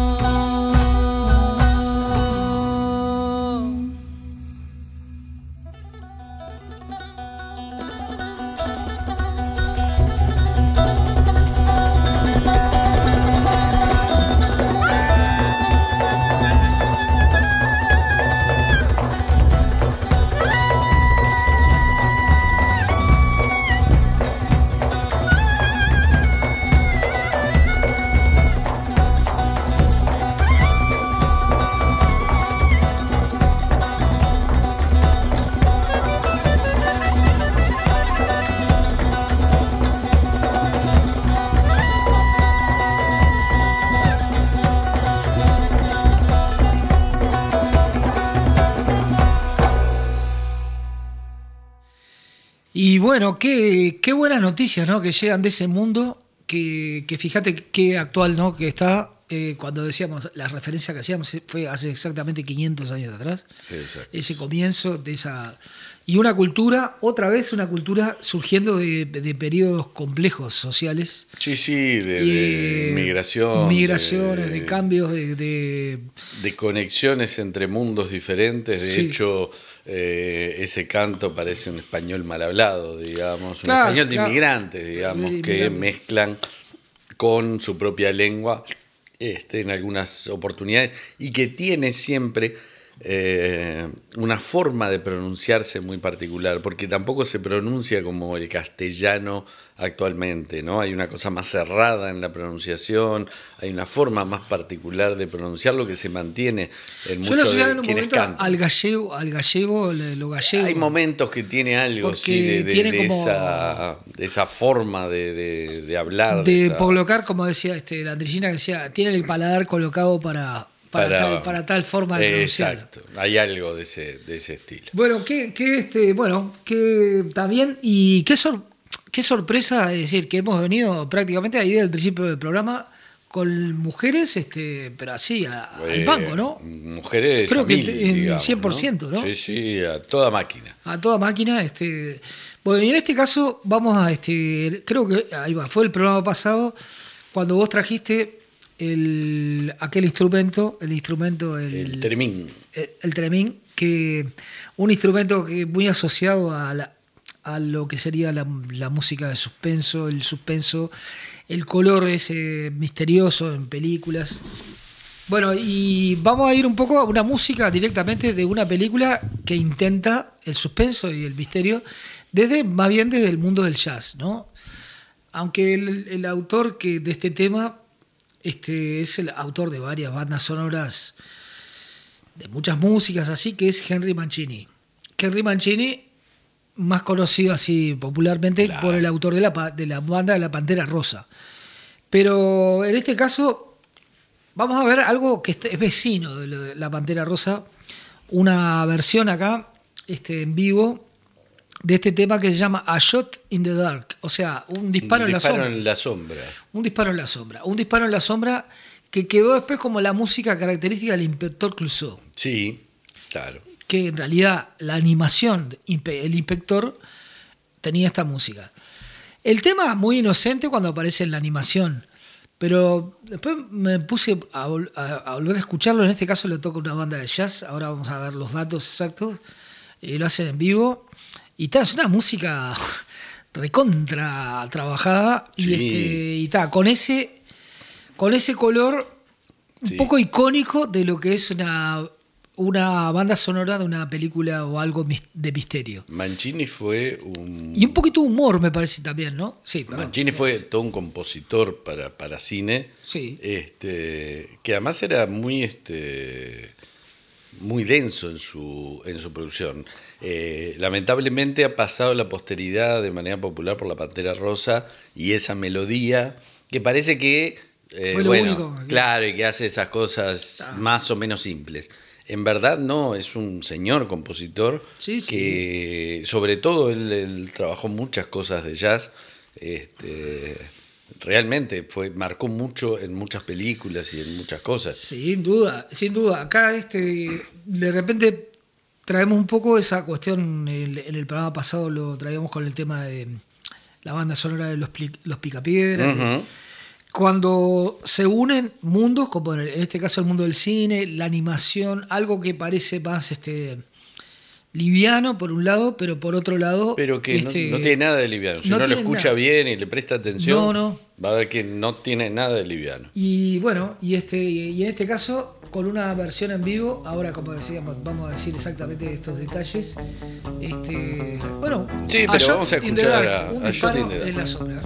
Speaker 2: Y bueno, qué buenas noticias, ¿no? Que llegan de ese mundo, que fíjate qué actual, ¿no? Que está, cuando decíamos, la referencia que hacíamos fue hace exactamente 500 años atrás.
Speaker 3: Exacto.
Speaker 2: Ese comienzo de esa... Y una cultura, otra vez una cultura surgiendo de periodos complejos sociales.
Speaker 3: Sí, de migración.
Speaker 2: Migraciones, de cambios, de
Speaker 3: conexiones entre mundos diferentes. De
Speaker 2: Sí.
Speaker 3: hecho, ese canto parece un español mal hablado, digamos. Un
Speaker 2: Claro,
Speaker 3: español de
Speaker 2: claro.
Speaker 3: inmigrantes, digamos,
Speaker 2: De
Speaker 3: que
Speaker 2: inmigrantes.
Speaker 3: mezclan con su propia lengua en algunas oportunidades y que tiene siempre una forma de pronunciarse muy particular, porque tampoco se pronuncia como el castellano actualmente, ¿no? Hay una cosa más cerrada en la pronunciación, hay una forma más particular de pronunciarlo que se mantiene en
Speaker 2: Yo lo
Speaker 3: muchos
Speaker 2: asociaba en
Speaker 3: de
Speaker 2: un
Speaker 3: quienes
Speaker 2: momento
Speaker 3: cantan.
Speaker 2: al gallego, lo gallego.
Speaker 3: Hay momentos que tiene algo
Speaker 2: Porque
Speaker 3: sí,
Speaker 2: tiene
Speaker 3: de
Speaker 2: como-
Speaker 3: esa forma de hablar.
Speaker 2: de
Speaker 3: esa-
Speaker 2: colocar, como decía la Andresina, que decía, tiene el paladar colocado para tal forma de pronunciar.
Speaker 3: Exacto, hay algo de ese estilo.
Speaker 2: Bueno, que también, y qué sorpresa, es decir, que hemos venido prácticamente ahí desde el principio del programa con mujeres, pero así, al banco, ¿no?
Speaker 3: Mujeres
Speaker 2: Creo
Speaker 3: a
Speaker 2: que
Speaker 3: mil,
Speaker 2: en
Speaker 3: digamos,
Speaker 2: 100%, ¿no?
Speaker 3: Sí, a toda máquina.
Speaker 2: A toda máquina. Bueno, y en este caso vamos a, creo que ahí va, fue el programa pasado cuando vos trajiste aquel instrumento, el
Speaker 3: El tremín.
Speaker 2: el tremín, que un instrumento que muy asociado a lo que sería la música de suspenso, el color ese misterioso en películas. Bueno, y vamos a ir un poco a una música directamente de una película que intenta el suspenso y el misterio más bien desde el mundo del jazz, ¿no? Aunque el autor de este tema es el autor de varias bandas sonoras, de muchas músicas así, que es Henry Mancini. Henry Mancini, más conocido así popularmente
Speaker 3: Claro.
Speaker 2: por el autor de la banda de La Pantera Rosa. Pero en este caso vamos a ver algo que es vecino de La Pantera Rosa, una versión acá en vivo de este tema que se llama A Shot in the Dark, o sea, un disparo en la sombra.
Speaker 3: en la sombra.
Speaker 2: Un disparo en la sombra. Un disparo en la sombra que quedó después como la música característica del Inspector Clouseau.
Speaker 3: Sí, claro.
Speaker 2: Que en realidad la animación, el inspector, tenía esta música. El tema muy inocente cuando aparece en la animación, pero después me puse a volver a escucharlo. En este caso le toca una banda de jazz, ahora vamos a dar los datos exactos, lo hacen en vivo, y es una música recontra trabajada,
Speaker 3: Sí.
Speaker 2: y con ese color un
Speaker 3: Sí.
Speaker 2: poco icónico de lo que es una banda sonora de una película o algo de misterio.
Speaker 3: Mancini fue un...
Speaker 2: Y un poquito de humor, me parece también, ¿no? Sí, perdón.
Speaker 3: Mancini fue todo un compositor para cine,
Speaker 2: Sí.
Speaker 3: que además era muy denso en su producción. Lamentablemente ha pasado a la posteridad de manera popular por La Pantera Rosa y esa melodía que parece que
Speaker 2: Fue lo único.
Speaker 3: claro, y que hace esas cosas más o menos simples. En verdad no, es un señor compositor
Speaker 2: Sí, sí.
Speaker 3: que sobre todo él trabajó muchas cosas de jazz. Realmente marcó mucho en muchas películas y en muchas cosas.
Speaker 2: Sin duda, sin duda. Acá de repente traemos un poco esa cuestión, en el programa pasado lo traíamos con el tema de la banda sonora de los Picapiedras.
Speaker 3: Ujú.
Speaker 2: Cuando se unen mundos, como en este caso el mundo del cine, la animación, algo que parece más liviano por un lado, pero por otro lado...
Speaker 3: Pero que no tiene nada de liviano. Si
Speaker 2: no
Speaker 3: no lo
Speaker 2: tiene
Speaker 3: escucha
Speaker 2: nada.
Speaker 3: bien y le presta atención,
Speaker 2: No.
Speaker 3: va a ver que no tiene nada de liviano.
Speaker 2: Y bueno, y en este caso, con una versión en vivo, ahora como decíamos, vamos a decir exactamente estos detalles. Bueno,
Speaker 3: Sí, pero
Speaker 2: Shot
Speaker 3: vamos a
Speaker 2: in the
Speaker 3: escuchar
Speaker 2: Dark,
Speaker 3: a
Speaker 2: un
Speaker 3: Shot
Speaker 2: disparo
Speaker 3: in the Dark.
Speaker 2: en la sombra.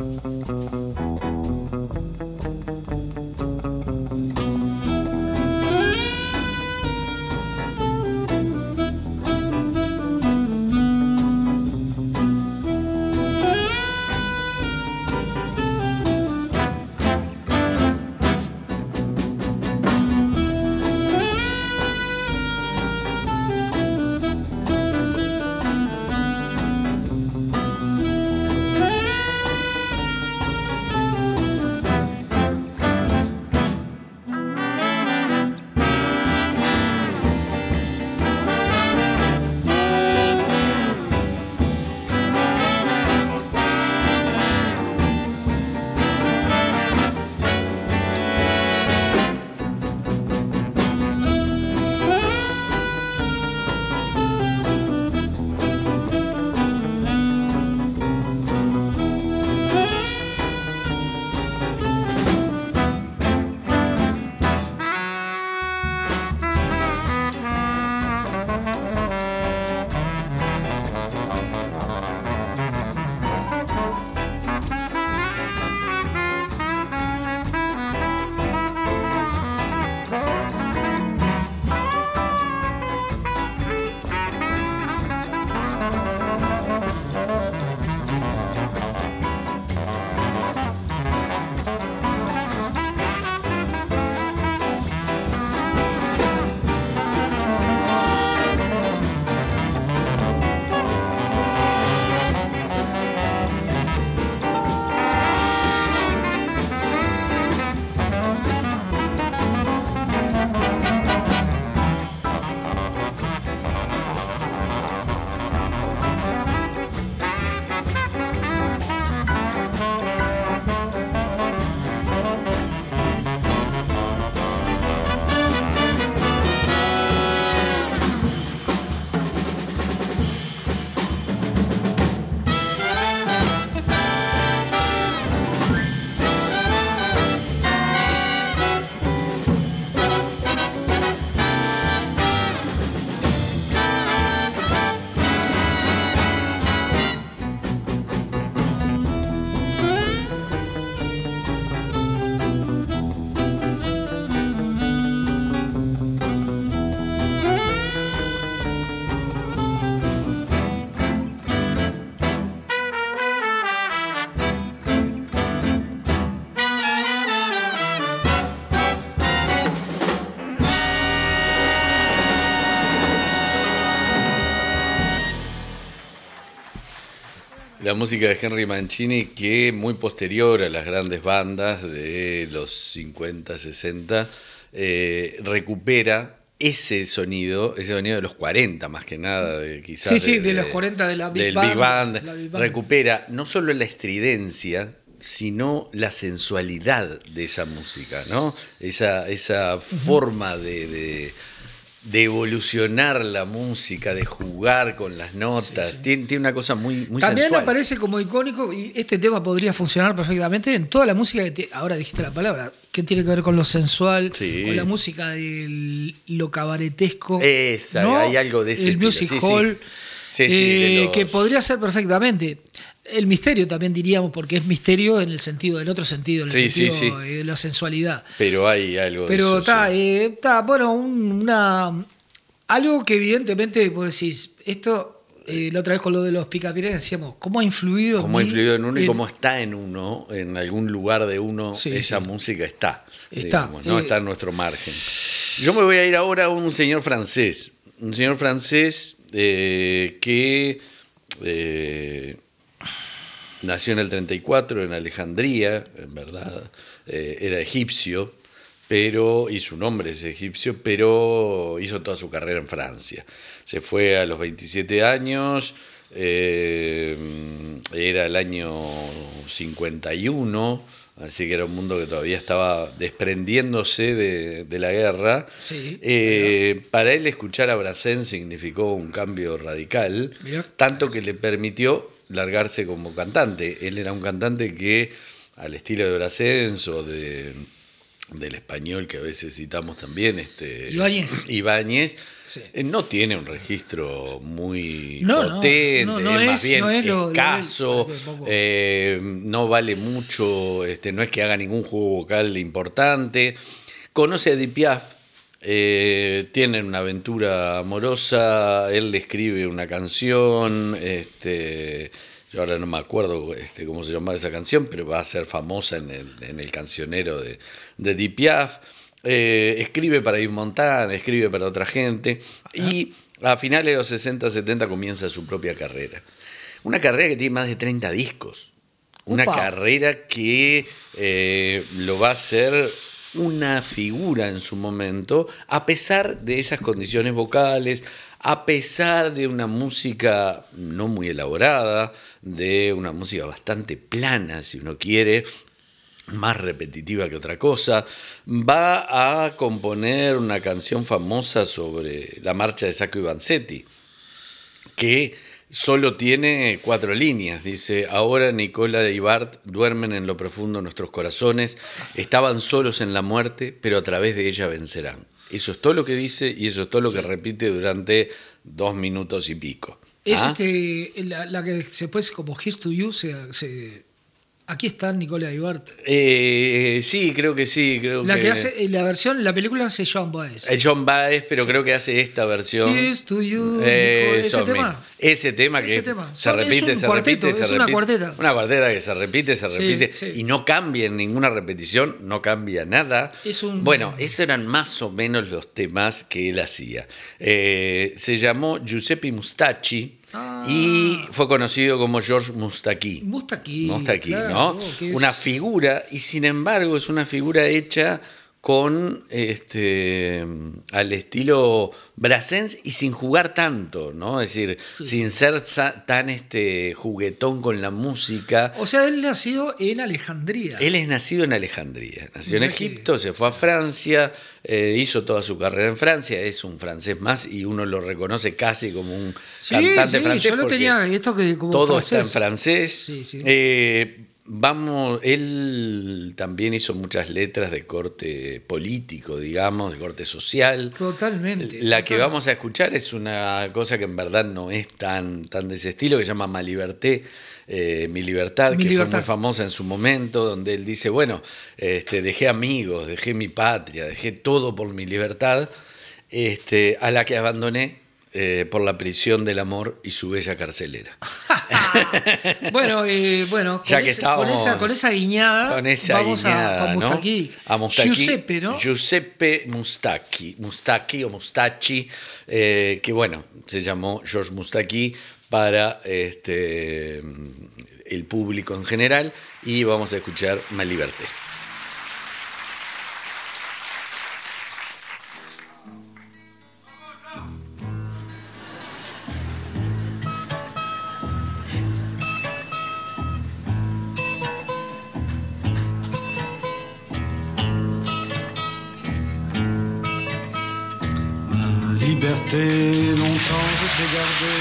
Speaker 3: La música de Henry Mancini, que muy posterior a las grandes bandas de los 50, 60, recupera ese sonido de los 40 más que nada, quizás
Speaker 2: de los 40 de la Big
Speaker 3: del
Speaker 2: Band,
Speaker 3: Big
Speaker 2: la Big
Speaker 3: Band,
Speaker 2: Band.
Speaker 3: recupera no solo la estridencia, sino la sensualidad de esa música, ¿no? Esa forma de evolucionar la música, de jugar con las notas. Sí, sí. Tiene una cosa muy
Speaker 2: también
Speaker 3: sensual.
Speaker 2: Aparece como icónico, y este tema podría funcionar perfectamente en toda la música ahora dijiste la palabra, que tiene que ver con lo sensual,
Speaker 3: sí,
Speaker 2: con la música de lo cabaretesco.
Speaker 3: ¿no? Hay algo de ese
Speaker 2: el music hall, que podría ser perfectamente. El misterio también diríamos, porque es misterio en el sentido, del otro sentido, en el sentido de la sensualidad.
Speaker 3: Pero hay algo de eso.
Speaker 2: Pero está, bueno, algo que evidentemente vos decís, esto la otra vez con lo de los Picapiedras decíamos, ¿cómo ha influido
Speaker 3: cómo ha influido en uno y cómo está en uno, en algún lugar de uno, esa música está, digamos, ¿no? Está en nuestro margen. Yo me voy a ir ahora a un señor francés que nació en el 34 en Alejandría, en verdad, era egipcio, y su nombre es egipcio, pero hizo toda su carrera en Francia. Se fue a los 27 años, era el año 51, así que era un mundo que todavía estaba desprendiéndose de la guerra.
Speaker 2: Sí,
Speaker 3: para él escuchar a Brassens significó un cambio radical,
Speaker 2: Mirá.
Speaker 3: tanto que le permitió largarse como cantante. Él era un cantante que, al estilo de Brassens o del español que a veces citamos también, Ibáñez,
Speaker 2: sí.
Speaker 3: No tiene un registro muy potente, es más bien escaso, no vale mucho, no es que haga ningún juego vocal importante. Conoce a Edith Piaf, tienen una aventura amorosa, él le escribe una canción, yo ahora no me acuerdo cómo se llamaba esa canción, pero va a ser famosa en el cancionero de Edith Piaf. Escribe para Yves Montand, escribe para otra gente, y a finales de los 60, 70 comienza su propia carrera. Una carrera que tiene más de 30 discos. Una carrera que lo va a hacer una figura en su momento, a pesar de esas condiciones vocales, a pesar de una música no muy elaborada, de una música bastante plana, si uno quiere, más repetitiva que otra cosa. Va a componer una canción famosa sobre la marcha de Sacco y Vanzetti, que solo tiene 4 líneas. Dice: ahora Nicola y Bart duermen en lo profundo nuestros corazones, estaban solos en la muerte, pero a través de ella vencerán. Eso es todo lo que dice y eso es todo lo que repite durante 2 minutos y pico.
Speaker 2: Es la que se puede como Here's to You, aquí está Nicola y Bart.
Speaker 3: Sí, creo que sí.
Speaker 2: La que hace la película hace John Baez.
Speaker 3: John Baez, pero creo que hace esta versión.
Speaker 2: Here's to You,
Speaker 3: ese tema que se repite,
Speaker 2: es una cuarteta.
Speaker 3: Una cuarteta que se repite,
Speaker 2: sí.
Speaker 3: Y no cambia en ninguna repetición, no cambia nada. Bueno, esos eran más o menos los temas que él hacía. Se llamó Giuseppe Mustacchi. Y fue conocido como George Moustaki, claro, ¿no? Una figura, y sin embargo es una figura hecha con al estilo Brassens y sin jugar tanto, ¿no? Es decir, sin ser tan juguetón con la música.
Speaker 2: O sea, él nació en Alejandría.
Speaker 3: Él es nacido en Alejandría, nació en Egipto, se fue a Francia, hizo toda su carrera en Francia, es un francés más y uno lo reconoce casi como un cantante francés.
Speaker 2: Yo lo tenía esto que como
Speaker 3: todo
Speaker 2: francés.
Speaker 3: Está en francés.
Speaker 2: Sí.
Speaker 3: Él también hizo muchas letras de corte político, digamos, de corte social.
Speaker 2: Totalmente.
Speaker 3: La que vamos a escuchar es una cosa que en verdad no es tan de ese estilo, que se llama Ma Liberté, Mi Libertad, que fue muy famosa en su momento, donde él dice, bueno, dejé amigos, dejé mi patria, dejé todo por mi libertad, a la que abandoné por la prisión del amor y su bella carcelera.
Speaker 2: Bueno, con esa guiñada, vamos a Mustaki.
Speaker 3: A Mustaki.
Speaker 2: Giuseppe, ¿no?
Speaker 3: Giuseppe Mustaki o Mustacci, que bueno, se llamó George Mustaki para el público en general, y vamos a escuchar Ma Liberté.
Speaker 7: Liberté, longtemps je t'ai gardé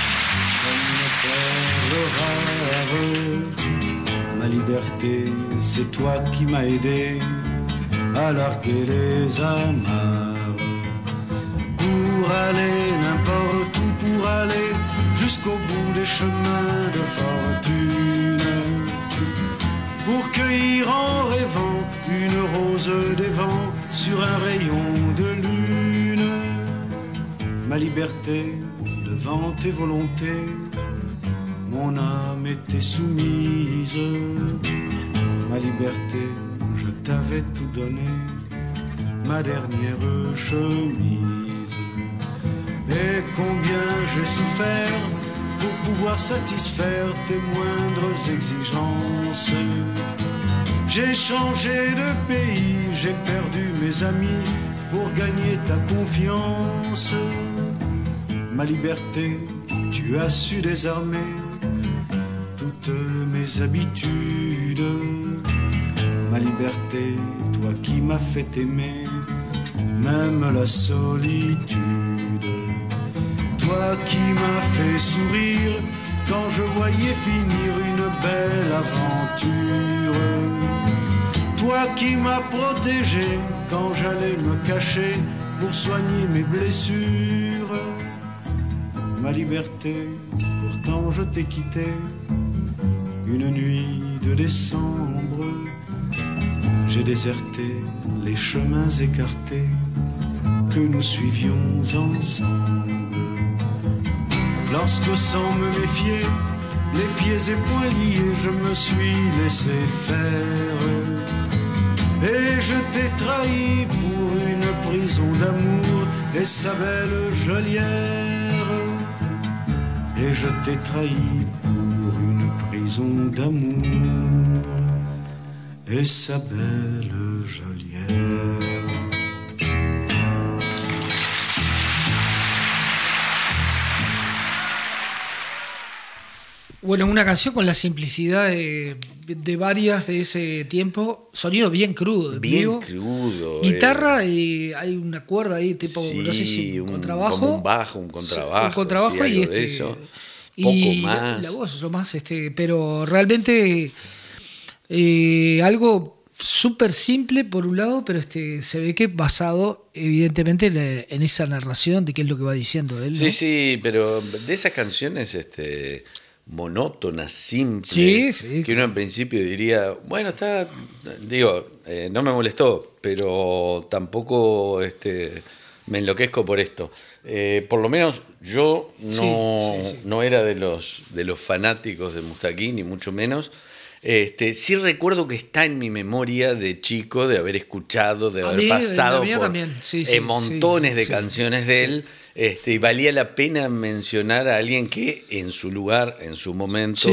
Speaker 7: comme une perle rare. Ma liberté, c'est toi qui m'as aidé à larguer les amarres. Pour aller n'importe où, pour aller jusqu'au bout des chemins de fortune. Pour cueillir en rêvant une rose des vents sur un rayon de lune. Ma liberté de devant tes volontés, mon âme était soumise. Ma liberté, je t'avais tout donné, ma dernière chemise. Et combien j'ai souffert pour pouvoir satisfaire tes moindres exigences. J'ai changé de pays, j'ai perdu mes amis pour gagner ta confiance. Ma liberté, tu as su désarmer toutes mes habitudes. Ma liberté, toi qui m'as fait aimer même la solitude. Toi qui m'as fait sourire quand je voyais finir une belle aventure. Toi qui m'as protégé quand j'allais me cacher pour soigner mes blessures. Ma liberté, pourtant je t'ai quitté une nuit de décembre. J'ai déserté les chemins écartés que nous suivions ensemble. Lorsque sans me méfier, les pieds et poings liés, je me suis laissé faire. Et je t'ai trahi pour une prison d'amour et sa belle geôlière. Et je t'ai trahi pour une prison d'amour et sa belle geôlière.
Speaker 2: Bueno, una canción con la simplicidad de varias de ese tiempo, sonido bien crudo,
Speaker 3: bien
Speaker 2: vivo.
Speaker 3: Crudo.
Speaker 2: Guitarra y hay una cuerda ahí, tipo,
Speaker 3: sí,
Speaker 2: no sé si un contrabajo.
Speaker 3: Como un bajo, un contrabajo.
Speaker 2: Un contrabajo
Speaker 3: sí,
Speaker 2: y
Speaker 3: de eso.
Speaker 2: Y
Speaker 3: poco más.
Speaker 2: La voz es lo más, pero realmente algo súper simple por un lado, pero se ve que basado evidentemente en esa narración de qué es lo que va diciendo él, ¿no?
Speaker 3: Sí, sí, pero de esas canciones monótonas, simples,
Speaker 2: sí,
Speaker 3: que uno en principio diría, bueno, está, no me molestó, pero tampoco me enloquezco por esto. Por lo menos yo no era de los fanáticos de Mustaquí, ni mucho menos. Sí recuerdo que está en mi memoria de chico, de haber escuchado, de haber pasado por montones de canciones de él, y valía la pena mencionar a alguien que en su lugar, en su momento,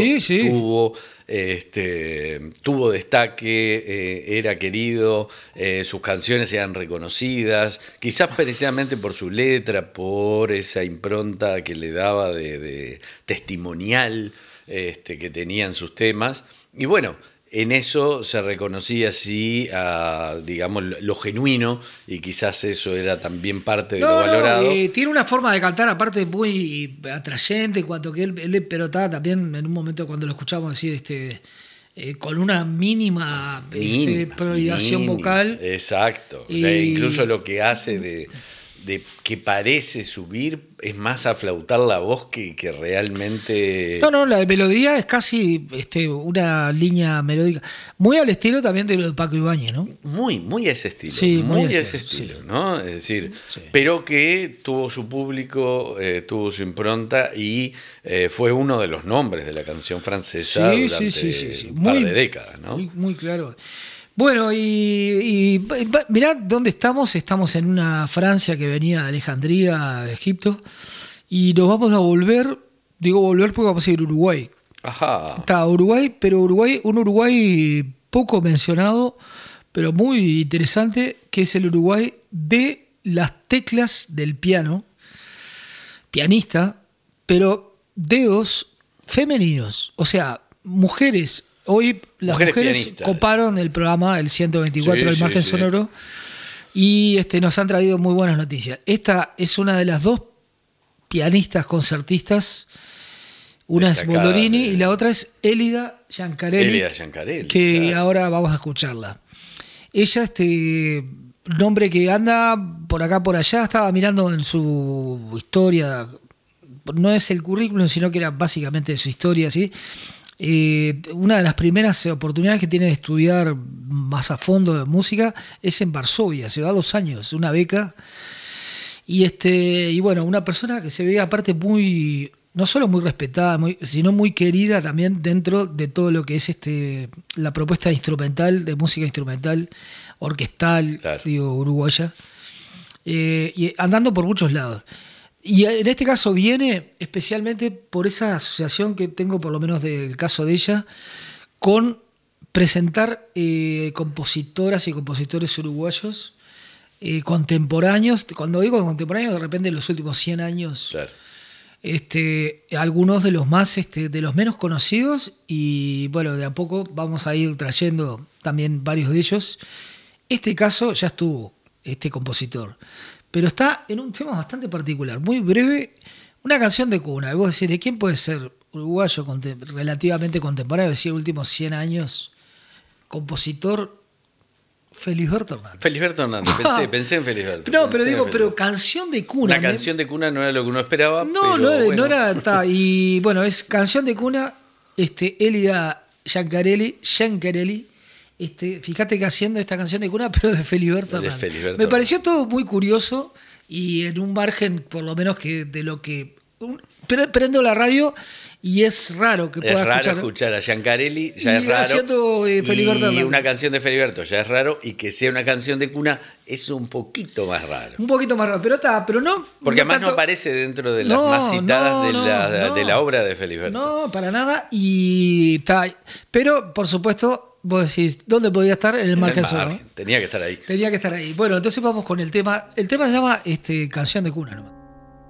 Speaker 3: tuvo destaque, era querido, sus canciones eran reconocidas, quizás precisamente por su letra, por esa impronta que le daba de testimonial que tenían sus temas. Y bueno, en eso se reconocía así, digamos, lo genuino, y quizás eso era también parte de lo valorado.
Speaker 2: Tiene una forma de cantar, aparte, muy atrayente, cuanto que él pero estaba también en un momento cuando lo escuchamos decir, con una mínima prodigación vocal.
Speaker 3: Exacto. Incluso lo que hace de que parece subir es más aflautar la voz que realmente...
Speaker 2: No, la melodía es casi una línea melódica, muy al estilo también de lo de Paco Ibáñez, ¿no?
Speaker 3: Muy a ese estilo,
Speaker 2: sí,
Speaker 3: muy a ese estilo, sí. ¿No? Es decir, pero que tuvo su público, tuvo su impronta y fue uno de los nombres de la canción francesa durante un par de décadas, ¿no?
Speaker 2: Muy claro. Bueno, y mirá dónde estamos. Estamos en una Francia que venía de Alejandría, de Egipto, y nos vamos a volver, digo volver porque vamos a ir a Uruguay.
Speaker 3: Ajá.
Speaker 2: Está Uruguay, pero un Uruguay poco mencionado, pero muy interesante, que es el Uruguay de las teclas del piano, pianista, pero dedos femeninos, o sea, mujeres. Hoy las mujeres coparon el programa, el 124 del Margen Sonoro, y nos han traído muy buenas noticias. Esta es una de las dos pianistas concertistas, una es Moldorini y la otra es Elida Giancarelli, que ahora vamos a escucharla. Ella, nombre que anda por acá, por allá, estaba mirando en su historia, no es el currículum, sino que era básicamente su historia, ¿sí? Una de las primeras oportunidades que tiene de estudiar más a fondo de música es en Varsovia, se va 2 años, una beca, Y bueno, una persona que se ve aparte muy, no solo muy respetada, sino muy querida también dentro de todo lo que es la propuesta instrumental, de música instrumental, orquestal,
Speaker 3: Claro.
Speaker 2: uruguaya, y andando por muchos lados. Y en este caso viene especialmente por esa asociación que tengo, por lo menos del caso de ella, con presentar compositoras y compositores uruguayos contemporáneos. Cuando digo contemporáneos, de repente en los últimos 100 años,
Speaker 3: Claro.
Speaker 2: algunos de los más, de los menos conocidos, y bueno, de a poco vamos a ir trayendo también varios de ellos. Este caso ya estuvo este compositor, pero está en un tema bastante particular, muy breve, una canción de cuna. Y vos decís, ¿de quién puede ser uruguayo relativamente contemporáneo, es decir, últimos 100 años, compositor? Felisberto Hernández.
Speaker 3: Felisberto Hernández, pensé en Felisberto.
Speaker 2: No, pero
Speaker 3: Pensé en
Speaker 2: digo, pero
Speaker 3: Felisberto.
Speaker 2: canción de cuna.
Speaker 3: Una canción de cuna no era lo que uno esperaba.
Speaker 2: No,
Speaker 3: pero
Speaker 2: no era,
Speaker 3: bueno.
Speaker 2: no era. Y bueno, es canción de cuna, Elia Giancarelli. Fíjate que haciendo esta canción de cuna, pero de Felisberto
Speaker 3: De
Speaker 2: Hernández.
Speaker 3: Felisberto
Speaker 2: Me pareció todo muy curioso y en un margen, por lo menos, que de lo que. Prendo la radio y es raro que pueda
Speaker 3: Es raro escuchar a Giancarelli, ya
Speaker 2: y
Speaker 3: es raro.
Speaker 2: haciendo, Felisberto
Speaker 3: y
Speaker 2: Hernández.
Speaker 3: una canción de Feliberto ya es raro, y que sea una canción de cuna es un poquito más raro.
Speaker 2: Un poquito más raro, pero no.
Speaker 3: Porque además
Speaker 2: tanto-
Speaker 3: no aparece dentro de las
Speaker 2: No,
Speaker 3: más citadas
Speaker 2: no.
Speaker 3: de la obra de Feliberto.
Speaker 2: No, para nada. Y está. Pero, por supuesto, vos decís, ¿dónde podía estar? En el
Speaker 3: En el
Speaker 2: margen sur,
Speaker 3: margen,
Speaker 2: ¿no?
Speaker 3: tenía que estar ahí.
Speaker 2: Tenía que estar ahí. Bueno, entonces vamos con el tema. El tema se llama Canción de cuna nomás.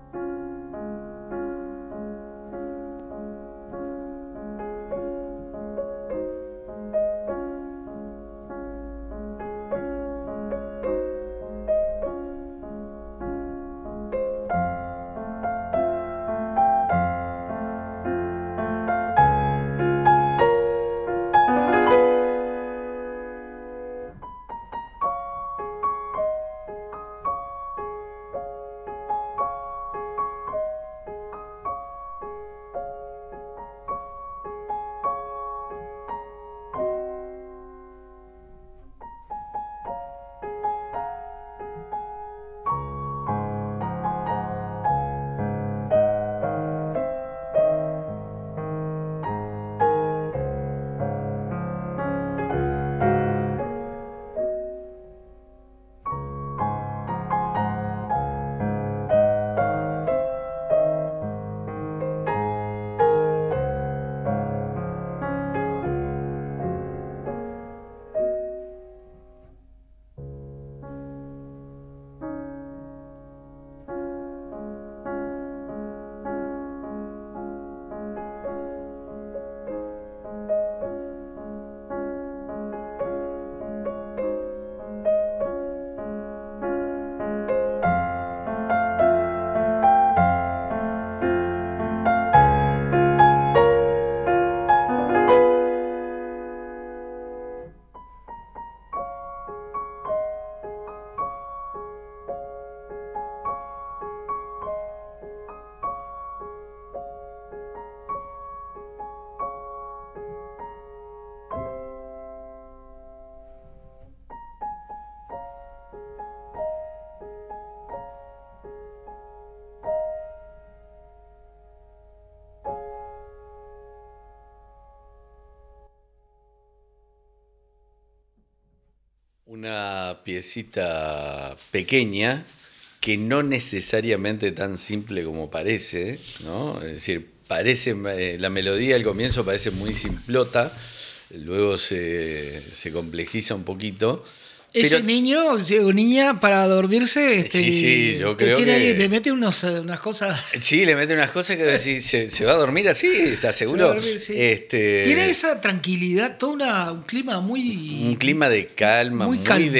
Speaker 3: Una piecita pequeña que no necesariamente tan simple como parece, ¿no? Es decir, parece la melodía al comienzo parece muy simplota, luego se complejiza un poquito.
Speaker 2: Ese
Speaker 3: pero-
Speaker 2: niño o niña para dormirse,
Speaker 3: Sí, yo creo
Speaker 2: tiene
Speaker 3: que-
Speaker 2: ahí, le mete unas cosas.
Speaker 3: Sí, le mete unas cosas que decís, ¿se va a dormir así? ¿Estás seguro?
Speaker 2: Se va a dormir, sí.
Speaker 3: Este,
Speaker 2: Tiene esa tranquilidad, un clima muy.
Speaker 3: un clima de calma,
Speaker 2: muy
Speaker 3: muy,
Speaker 2: calmo.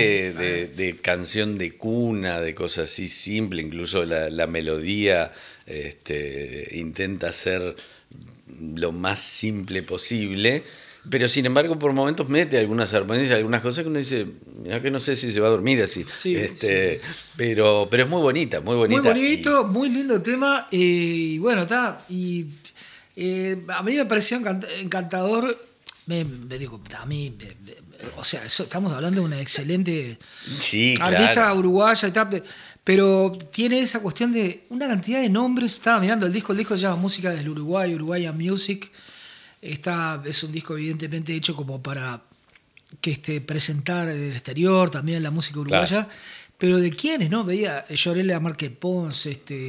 Speaker 3: de canción de cuna, de cosas así simple, incluso la melodía intenta ser lo más simple posible, pero sin embargo por momentos mete algunas armonías, algunas cosas que uno dice, mirá que no sé si se va a dormir así.
Speaker 2: Sí, sí.
Speaker 3: Pero es muy bonita, muy bonita.
Speaker 2: Muy bonito, muy lindo el tema. Y bueno, está. Y a mí me pareció encantador. A mí, o sea, estamos hablando de una excelente
Speaker 3: Sí,
Speaker 2: artista
Speaker 3: claro.
Speaker 2: uruguaya y tal. Pero tiene esa cuestión de una cantidad de nombres. Estaba mirando el disco se llama Música del Uruguay, Uruguayan Music. Es un disco evidentemente hecho como para que presentar el exterior, también la música uruguaya. Claro. Pero ¿de quiénes, no? Veía Llorela Márquez Pons,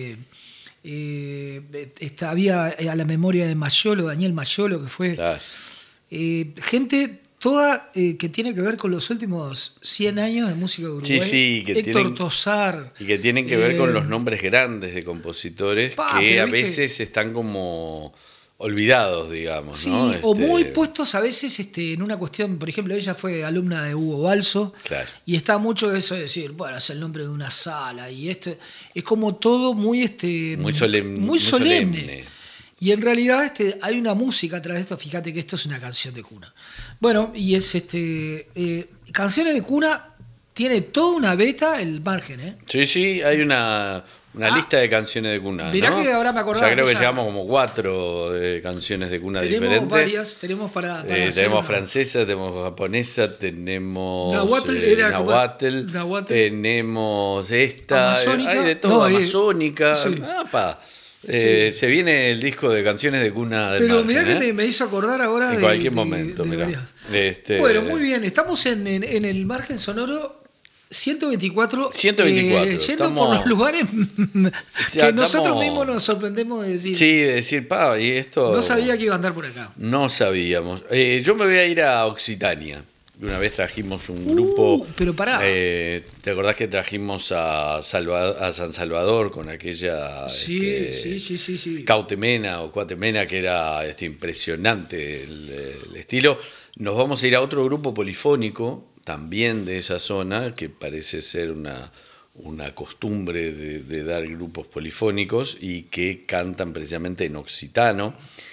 Speaker 2: había a la memoria de Mayolo, Daniel Mayolo, que fue... Claro. Gente toda que tiene que ver con los últimos 100 años de música de Uruguay.
Speaker 3: Sí, que
Speaker 2: Héctor Tosar.
Speaker 3: Y que tienen que ver con los nombres grandes de compositores que a veces están como olvidados, digamos. Sí, ¿no?
Speaker 2: O muy puestos a veces en una cuestión. Por ejemplo, ella fue alumna de Hugo Balso.
Speaker 3: Claro.
Speaker 2: Y está mucho eso de decir, bueno, es el nombre de una sala. Y esto es como todo muy
Speaker 3: solemne.
Speaker 2: Muy solemne. Y en realidad hay una música atrás de esto. Fíjate que esto es una canción de cuna. Bueno, y es canciones de cuna tiene toda una beta el margen, ¿eh?
Speaker 3: Sí, hay una lista de canciones de cuna.
Speaker 2: Mirá,
Speaker 3: ¿no?
Speaker 2: Que ahora me acordaba.
Speaker 3: Ya creo que llevamos como 4 canciones de cuna diferentes.
Speaker 2: Tenemos varias, tenemos para
Speaker 3: tenemos francesa, tenemos japonesa, tenemos
Speaker 2: Nahuatl,
Speaker 3: tenemos esta,
Speaker 2: amazónica.
Speaker 3: Hay de todo, amazónica. Sí.
Speaker 2: Sí.
Speaker 3: Se viene el disco de canciones de cuna del
Speaker 2: Pero
Speaker 3: margen,
Speaker 2: mirá que me hizo acordar ahora
Speaker 3: en cualquier momento, mirá.
Speaker 2: Bueno, muy bien, estamos en el margen sonoro 124. Yendo
Speaker 3: estamos,
Speaker 2: por los lugares que nosotros mismos nos sorprendemos de decir.
Speaker 3: Sí, de decir, y esto...
Speaker 2: No sabía que iba a andar por acá.
Speaker 3: No sabíamos. Yo me voy a ir a Occitania. Una vez trajimos un grupo.
Speaker 2: Pero pará.
Speaker 3: ¿Te acordás que trajimos a San Salvador con aquella.
Speaker 2: Sí.
Speaker 3: Cautemena o Cuatemena, que era impresionante el estilo. Nos vamos a ir a otro grupo polifónico, también de esa zona, que parece ser una costumbre de dar grupos polifónicos y que cantan precisamente en occitano.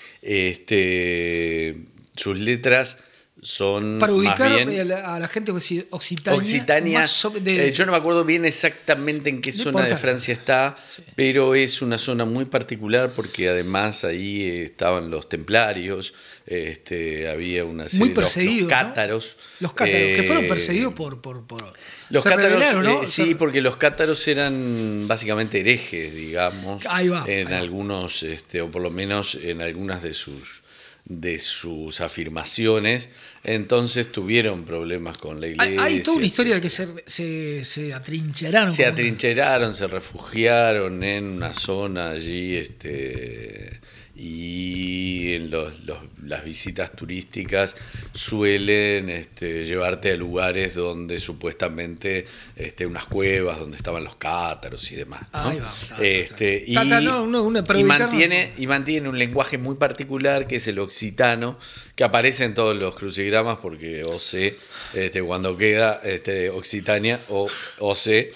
Speaker 3: Sus letras son
Speaker 2: para ubicar
Speaker 3: más bien,
Speaker 2: a la gente, pues, Occitania
Speaker 3: yo no me acuerdo bien exactamente en qué zona de Francia está, sí. Pero es una zona muy particular porque además ahí estaban los templarios, había una serie
Speaker 2: muy perseguidos,
Speaker 3: los cátaros,
Speaker 2: ¿no? Los cátaros que fueron perseguidos por
Speaker 3: los
Speaker 2: se
Speaker 3: cátaros,
Speaker 2: rebelaron, ¿no?
Speaker 3: Sí, porque los cátaros eran básicamente herejes, digamos, algunos, o por lo menos en algunas de sus afirmaciones, entonces tuvieron problemas con la iglesia.
Speaker 2: Hay toda una historia de que se atrincheraron.
Speaker 3: Se refugiaron en una zona allí, y en las visitas turísticas suelen llevarte a lugares donde supuestamente unas cuevas donde estaban los cátaros y demás, ¿no?
Speaker 2: Ahí va.
Speaker 3: Y mantiene un lenguaje muy particular que es el occitano, que aparece en todos los crucigramas porque cuando queda Occitania o OC,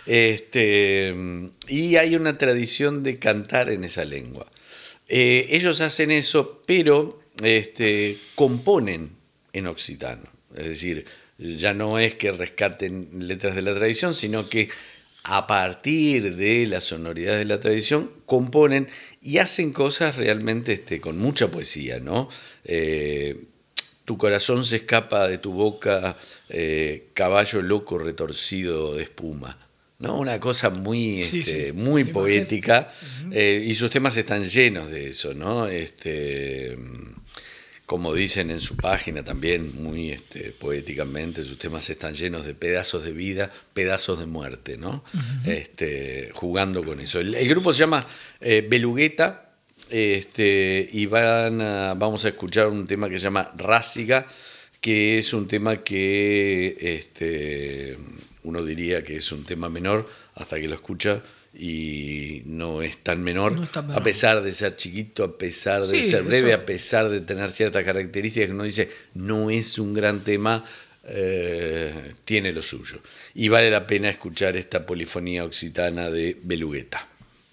Speaker 3: y hay una tradición de cantar en esa lengua. Ellos hacen eso, pero componen en occitano. Es decir, ya no es que rescaten letras de la tradición, sino que a partir de las sonoridades de la tradición componen y hacen cosas realmente con mucha poesía, ¿no? Tu corazón se escapa de tu boca, caballo loco retorcido de espuma. ¿No? Una cosa muy, muy poética, y sus temas están llenos de eso, ¿no? Como dicen en su página también, muy poéticamente, sus temas están llenos de pedazos de vida, pedazos de muerte, ¿no? Jugando con eso. El grupo se llama Belugueta, y vamos a escuchar un tema que se llama Rásiga, que es un tema que uno diría que es un tema menor hasta que lo escucha y no es tan menor, a pesar de ser chiquito, a pesar de ser breve, a pesar de tener ciertas características que uno dice no es un gran tema, tiene lo suyo. Y vale la pena escuchar esta polifonía occitana de Belugueta.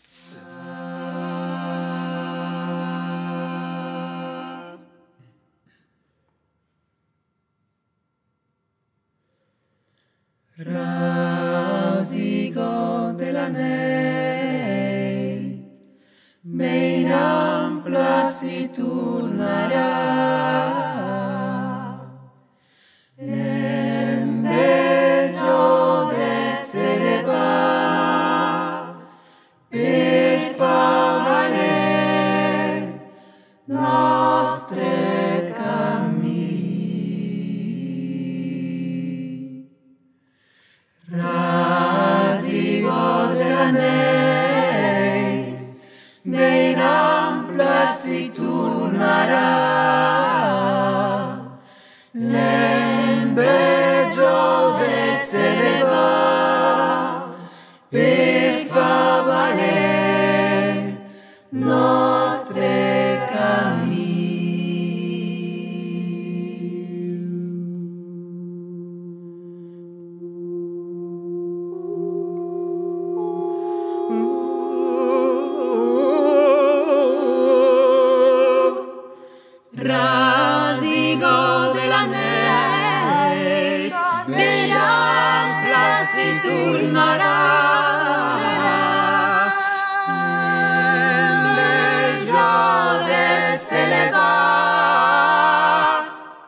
Speaker 5: Rasico de la ney, me irán placiturnará, en bello de celebrar. sigo de la neit, bella place si tornarà. Bella de se le va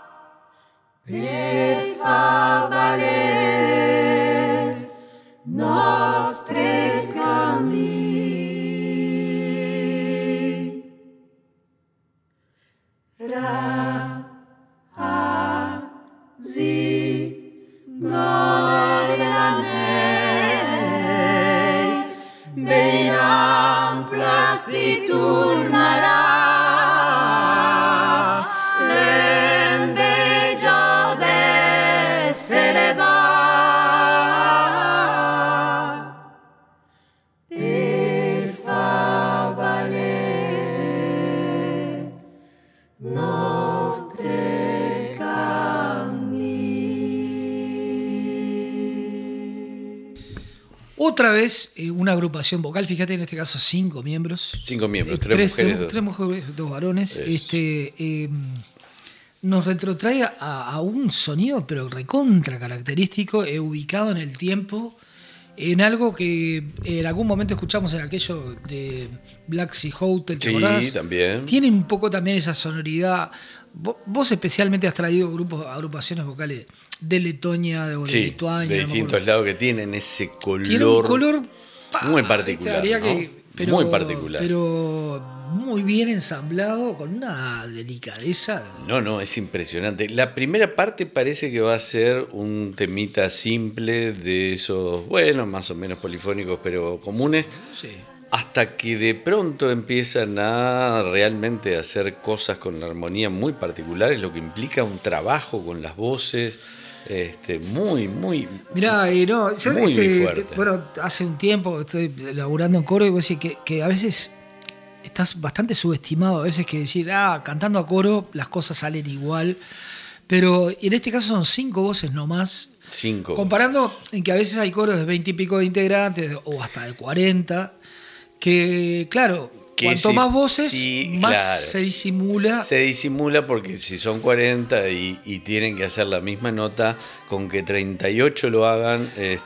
Speaker 5: per fa valer nostre camini. Ra a zi gode la neit, ben ampla si tornarà. L'enveja de se ne va per fa valer nostre camini.
Speaker 2: Otra vez, una agrupación vocal, fíjate, en este caso 5 miembros.
Speaker 3: 5 miembros, 3 mujeres.
Speaker 2: 3 mujeres, 2 varones. Nos retrotrae a un sonido, pero recontra característico, ubicado en el tiempo, en algo que en algún momento escuchamos en aquello de Black Sea Hotel, ¿te acordás?
Speaker 3: Sí, también.
Speaker 2: Tiene un poco también esa sonoridad. Vos especialmente has traído agrupaciones vocales de Letonia, de Lituania.
Speaker 3: De distintos lados que tienen ese color.
Speaker 2: Tiene un color
Speaker 3: muy particular, ¿no? Muy particular.
Speaker 2: Pero muy bien ensamblado, con una delicadeza.
Speaker 3: No, es impresionante. La primera parte parece que va a ser un temita simple de esos, bueno, más o menos polifónicos, pero comunes.
Speaker 2: Sí.
Speaker 3: Hasta que de pronto empiezan a realmente hacer cosas con armonía muy particulares, lo que implica un trabajo con las voces. Muy
Speaker 2: Mirá, yo
Speaker 3: muy fuerte.
Speaker 2: Bueno, hace un tiempo que estoy laburando en coro y voy a decir que a veces estás bastante subestimado, a veces que decir, cantando a coro las cosas salen igual, pero en este caso son 5 voces nomás.
Speaker 3: 5.
Speaker 2: Comparando en que a veces hay coros de 20 y pico de integrantes o hasta de 40, que claro, cuanto más voces, más claro, se disimula.
Speaker 3: Se disimula porque si son 40 y tienen que hacer la misma nota, con que 38 lo hagan,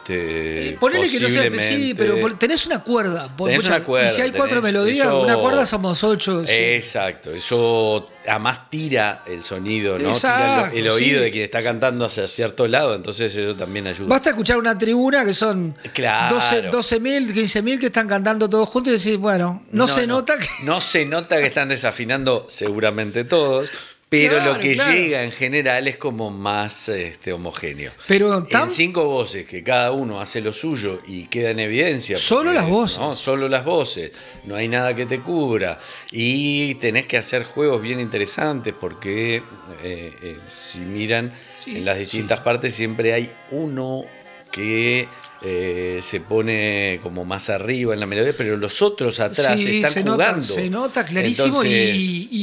Speaker 2: ponele que no sea, sí, pero tenés una cuerda.
Speaker 3: Tenés una cuerda.
Speaker 2: Y si hay 4 melodías, una cuerda somos 8.
Speaker 3: Exacto, sí. Eso además tira el sonido, ¿no?
Speaker 2: Exacto,
Speaker 3: tira el oído de quien está cantando hacia cierto lado, entonces eso también ayuda.
Speaker 2: Basta escuchar una tribuna que son 12.000, 15.000 que están cantando todos juntos y decís, bueno, no se nota que...
Speaker 3: No se nota que están desafinando seguramente todos, pero claro, lo que llega en general es como más homogéneo.
Speaker 2: Pero
Speaker 3: en 5 voces, que cada uno hace lo suyo y queda en evidencia.
Speaker 2: Solo las voces.
Speaker 3: ¿No? Solo las voces. No hay nada que te cubra. Y tenés que hacer juegos bien interesantes porque si miran en las distintas partes siempre hay uno que se pone como más arriba en la melodía, pero los otros atrás están jugando.
Speaker 2: Se nota clarísimo. Entonces,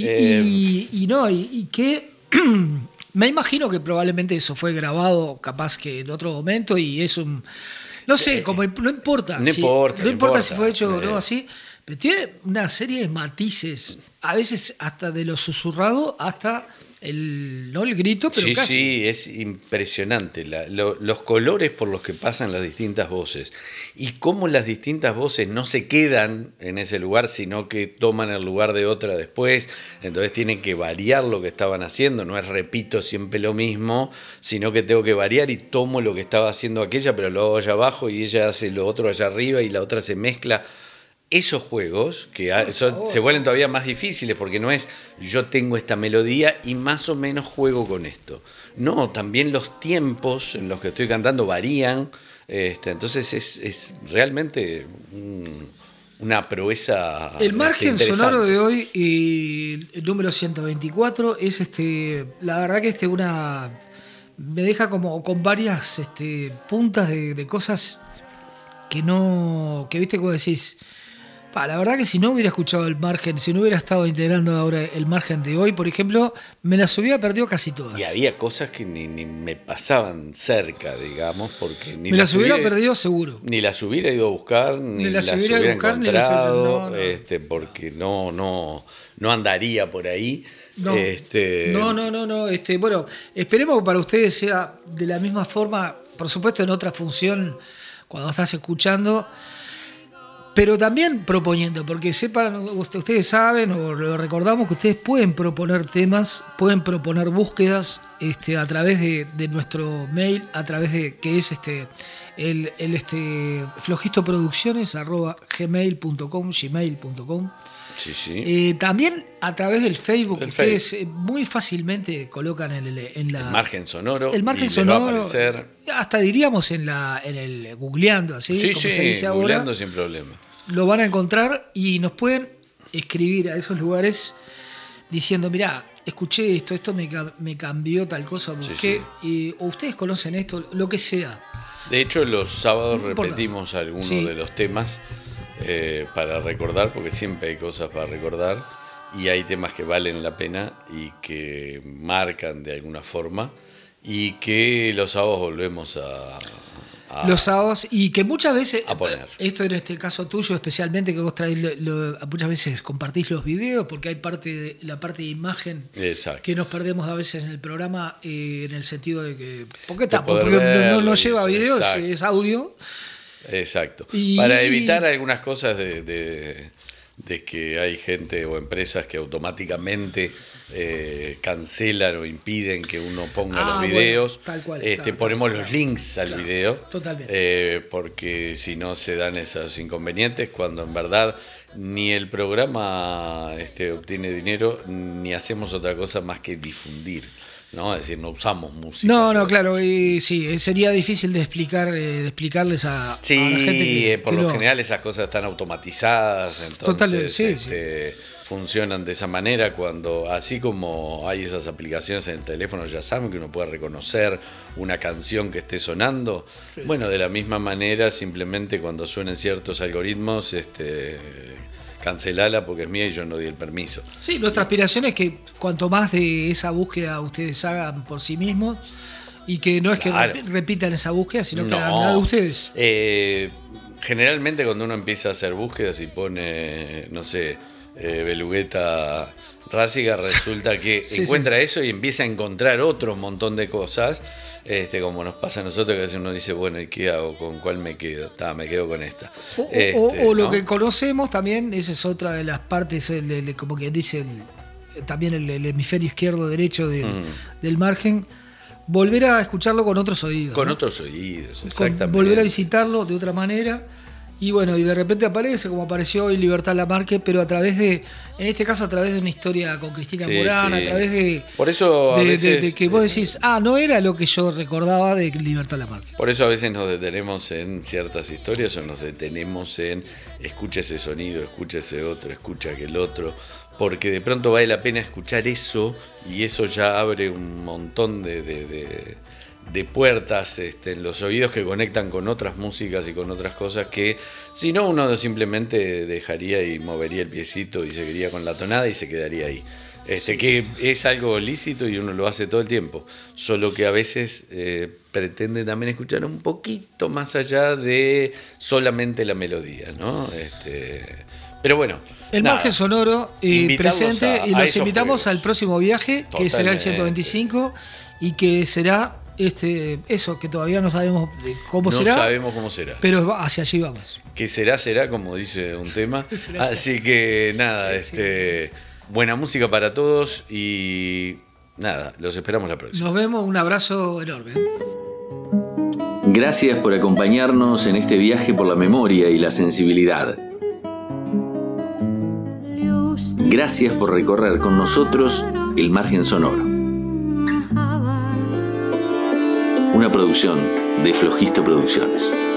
Speaker 2: y que me imagino que probablemente eso fue grabado capaz que en otro momento y es un... No sé, como no importa.
Speaker 3: No importa
Speaker 2: si fue hecho o no así, pero tiene una serie de matices, a veces hasta de lo susurrado hasta... no el grito, pero casi.
Speaker 3: Sí, es impresionante los colores por los que pasan las distintas voces y cómo las distintas voces no se quedan en ese lugar, sino que toman el lugar de otra después, entonces tienen que variar lo que estaban haciendo, no es repito siempre lo mismo, sino que tengo que variar y tomo lo que estaba haciendo aquella, pero lo hago allá abajo y ella hace lo otro allá arriba y la otra se mezcla. Esos juegos que se vuelven todavía más difíciles porque no es yo tengo esta melodía y más o menos juego con esto. No, también los tiempos en los que estoy cantando varían. Entonces es realmente una proeza.
Speaker 2: El margen sonoro de hoy, el número 124, es la verdad que me deja como con varias puntas de cosas que viste como decís. La verdad que si no hubiera escuchado el margen, si no hubiera estado integrando ahora el margen de hoy, por ejemplo, me las hubiera perdido casi todas.
Speaker 3: Y había cosas que ni me pasaban cerca, digamos, porque
Speaker 2: me las hubiera perdido seguro.
Speaker 3: Ni las hubiera ido a buscar, ni las hubiera encontrado, porque no andaría por ahí.
Speaker 2: No, no. Bueno, esperemos que para ustedes sea de la misma forma, por supuesto en otra función, cuando estás escuchando, pero también proponiendo, porque sepan, ustedes saben o lo recordamos que ustedes pueden proponer temas, pueden proponer búsquedas a través de nuestro mail, a través de que es flojistoproducciones@gmail.com.
Speaker 3: Sí.
Speaker 2: También a través del Facebook, ustedes muy fácilmente colocan en la
Speaker 3: el margen sonoro.
Speaker 2: El margen
Speaker 3: y
Speaker 2: sonoro.
Speaker 3: les va a aparecer.
Speaker 2: Hasta diríamos en el googleando, así
Speaker 3: Sí,
Speaker 2: como se dice ahora.
Speaker 3: googleando sin problema.
Speaker 2: Lo van a encontrar y nos pueden escribir a esos lugares diciendo, mirá, escuché esto me cambió tal cosa, busqué, o ustedes conocen esto, lo que sea.
Speaker 3: De hecho, los sábados
Speaker 2: No importa.
Speaker 3: repetimos algunos de los temas para recordar, porque siempre hay cosas para recordar y hay temas que valen la pena y que marcan de alguna forma y que los sábados volvemos a
Speaker 2: los sábados, y que muchas veces,
Speaker 3: a poner.
Speaker 2: Esto en este caso tuyo especialmente, que vos traes muchas veces compartís los videos, porque hay la parte de imagen.
Speaker 3: Exacto.
Speaker 2: Que nos perdemos a veces en el programa, en el sentido de que porque no lleva videos, es audio.
Speaker 3: Exacto. Para evitar algunas cosas de que hay gente o empresas que automáticamente cancelan o impiden que uno ponga los videos.
Speaker 2: Tal cual,
Speaker 3: ponemos los links al video.
Speaker 2: Totalmente.
Speaker 3: Porque si no se dan esos inconvenientes cuando en verdad ni el programa obtiene dinero ni hacemos otra cosa más que difundir. ¿No? Es decir, no usamos música.
Speaker 2: No, claro, sí, sería difícil de explicarles a la gente
Speaker 3: por lo general esas cosas están automatizadas, entonces funcionan de esa manera, cuando así como hay esas aplicaciones en el teléfono, ya saben que uno puede reconocer una canción que esté sonando. Bueno, de la misma manera, simplemente cuando suenen ciertos algoritmos, cancelala porque es mía y yo no di el permiso. Sí,
Speaker 2: nuestra aspiración es que cuanto más de esa búsqueda ustedes hagan por sí mismos y que no es que repitan esa búsqueda, sino que hagan la de ustedes.
Speaker 3: Generalmente cuando uno empieza a hacer búsquedas y pone, no sé, Belugueta Rásiga, resulta que encuentra eso y empieza a encontrar otro montón de cosas. Como nos pasa a nosotros, que a veces uno dice, bueno, ¿y qué hago? ¿Con cuál me quedo? Me quedo con esta.
Speaker 2: O lo que conocemos también, esa es otra de las partes, como que dice también el hemisferio izquierdo-derecho del margen, volver a escucharlo con otros oídos.
Speaker 3: Con otros oídos, exactamente.
Speaker 2: Volver a visitarlo de otra manera. Y bueno, y de repente aparece, como apareció hoy Libertad Lamarque, pero a través en este caso a través de una historia con Cristina Morán, a través de...
Speaker 3: Por eso a veces,
Speaker 2: de que vos decís, no era lo que yo recordaba de Libertad Lamarque.
Speaker 3: Por eso a veces nos detenemos en ciertas historias o nos detenemos en escucha ese sonido, escucha ese otro, escucha aquel otro, porque de pronto vale la pena escuchar eso y eso ya abre un montón de puertas en los oídos que conectan con otras músicas y con otras cosas que si no uno simplemente dejaría y movería el piecito y seguiría con la tonada y se quedaría ahí. Que es algo lícito y uno lo hace todo el tiempo, solo que a veces pretende también escuchar un poquito más allá de solamente la melodía, ¿no? Pero bueno.
Speaker 2: El margen sonoro presente y los invitamos al próximo viaje, que será el 125 y que será eso que todavía no sabemos cómo será.
Speaker 3: No sabemos cómo será.
Speaker 2: Pero hacia allí vamos.
Speaker 3: Que será, como dice un tema. Así que nada, buena música para todos y nada, los esperamos la próxima.
Speaker 2: Nos vemos, un abrazo enorme.
Speaker 1: Gracias por acompañarnos en este viaje por la memoria y la sensibilidad. Gracias por recorrer con nosotros el margen sonoro. Una producción de Flojisto Producciones.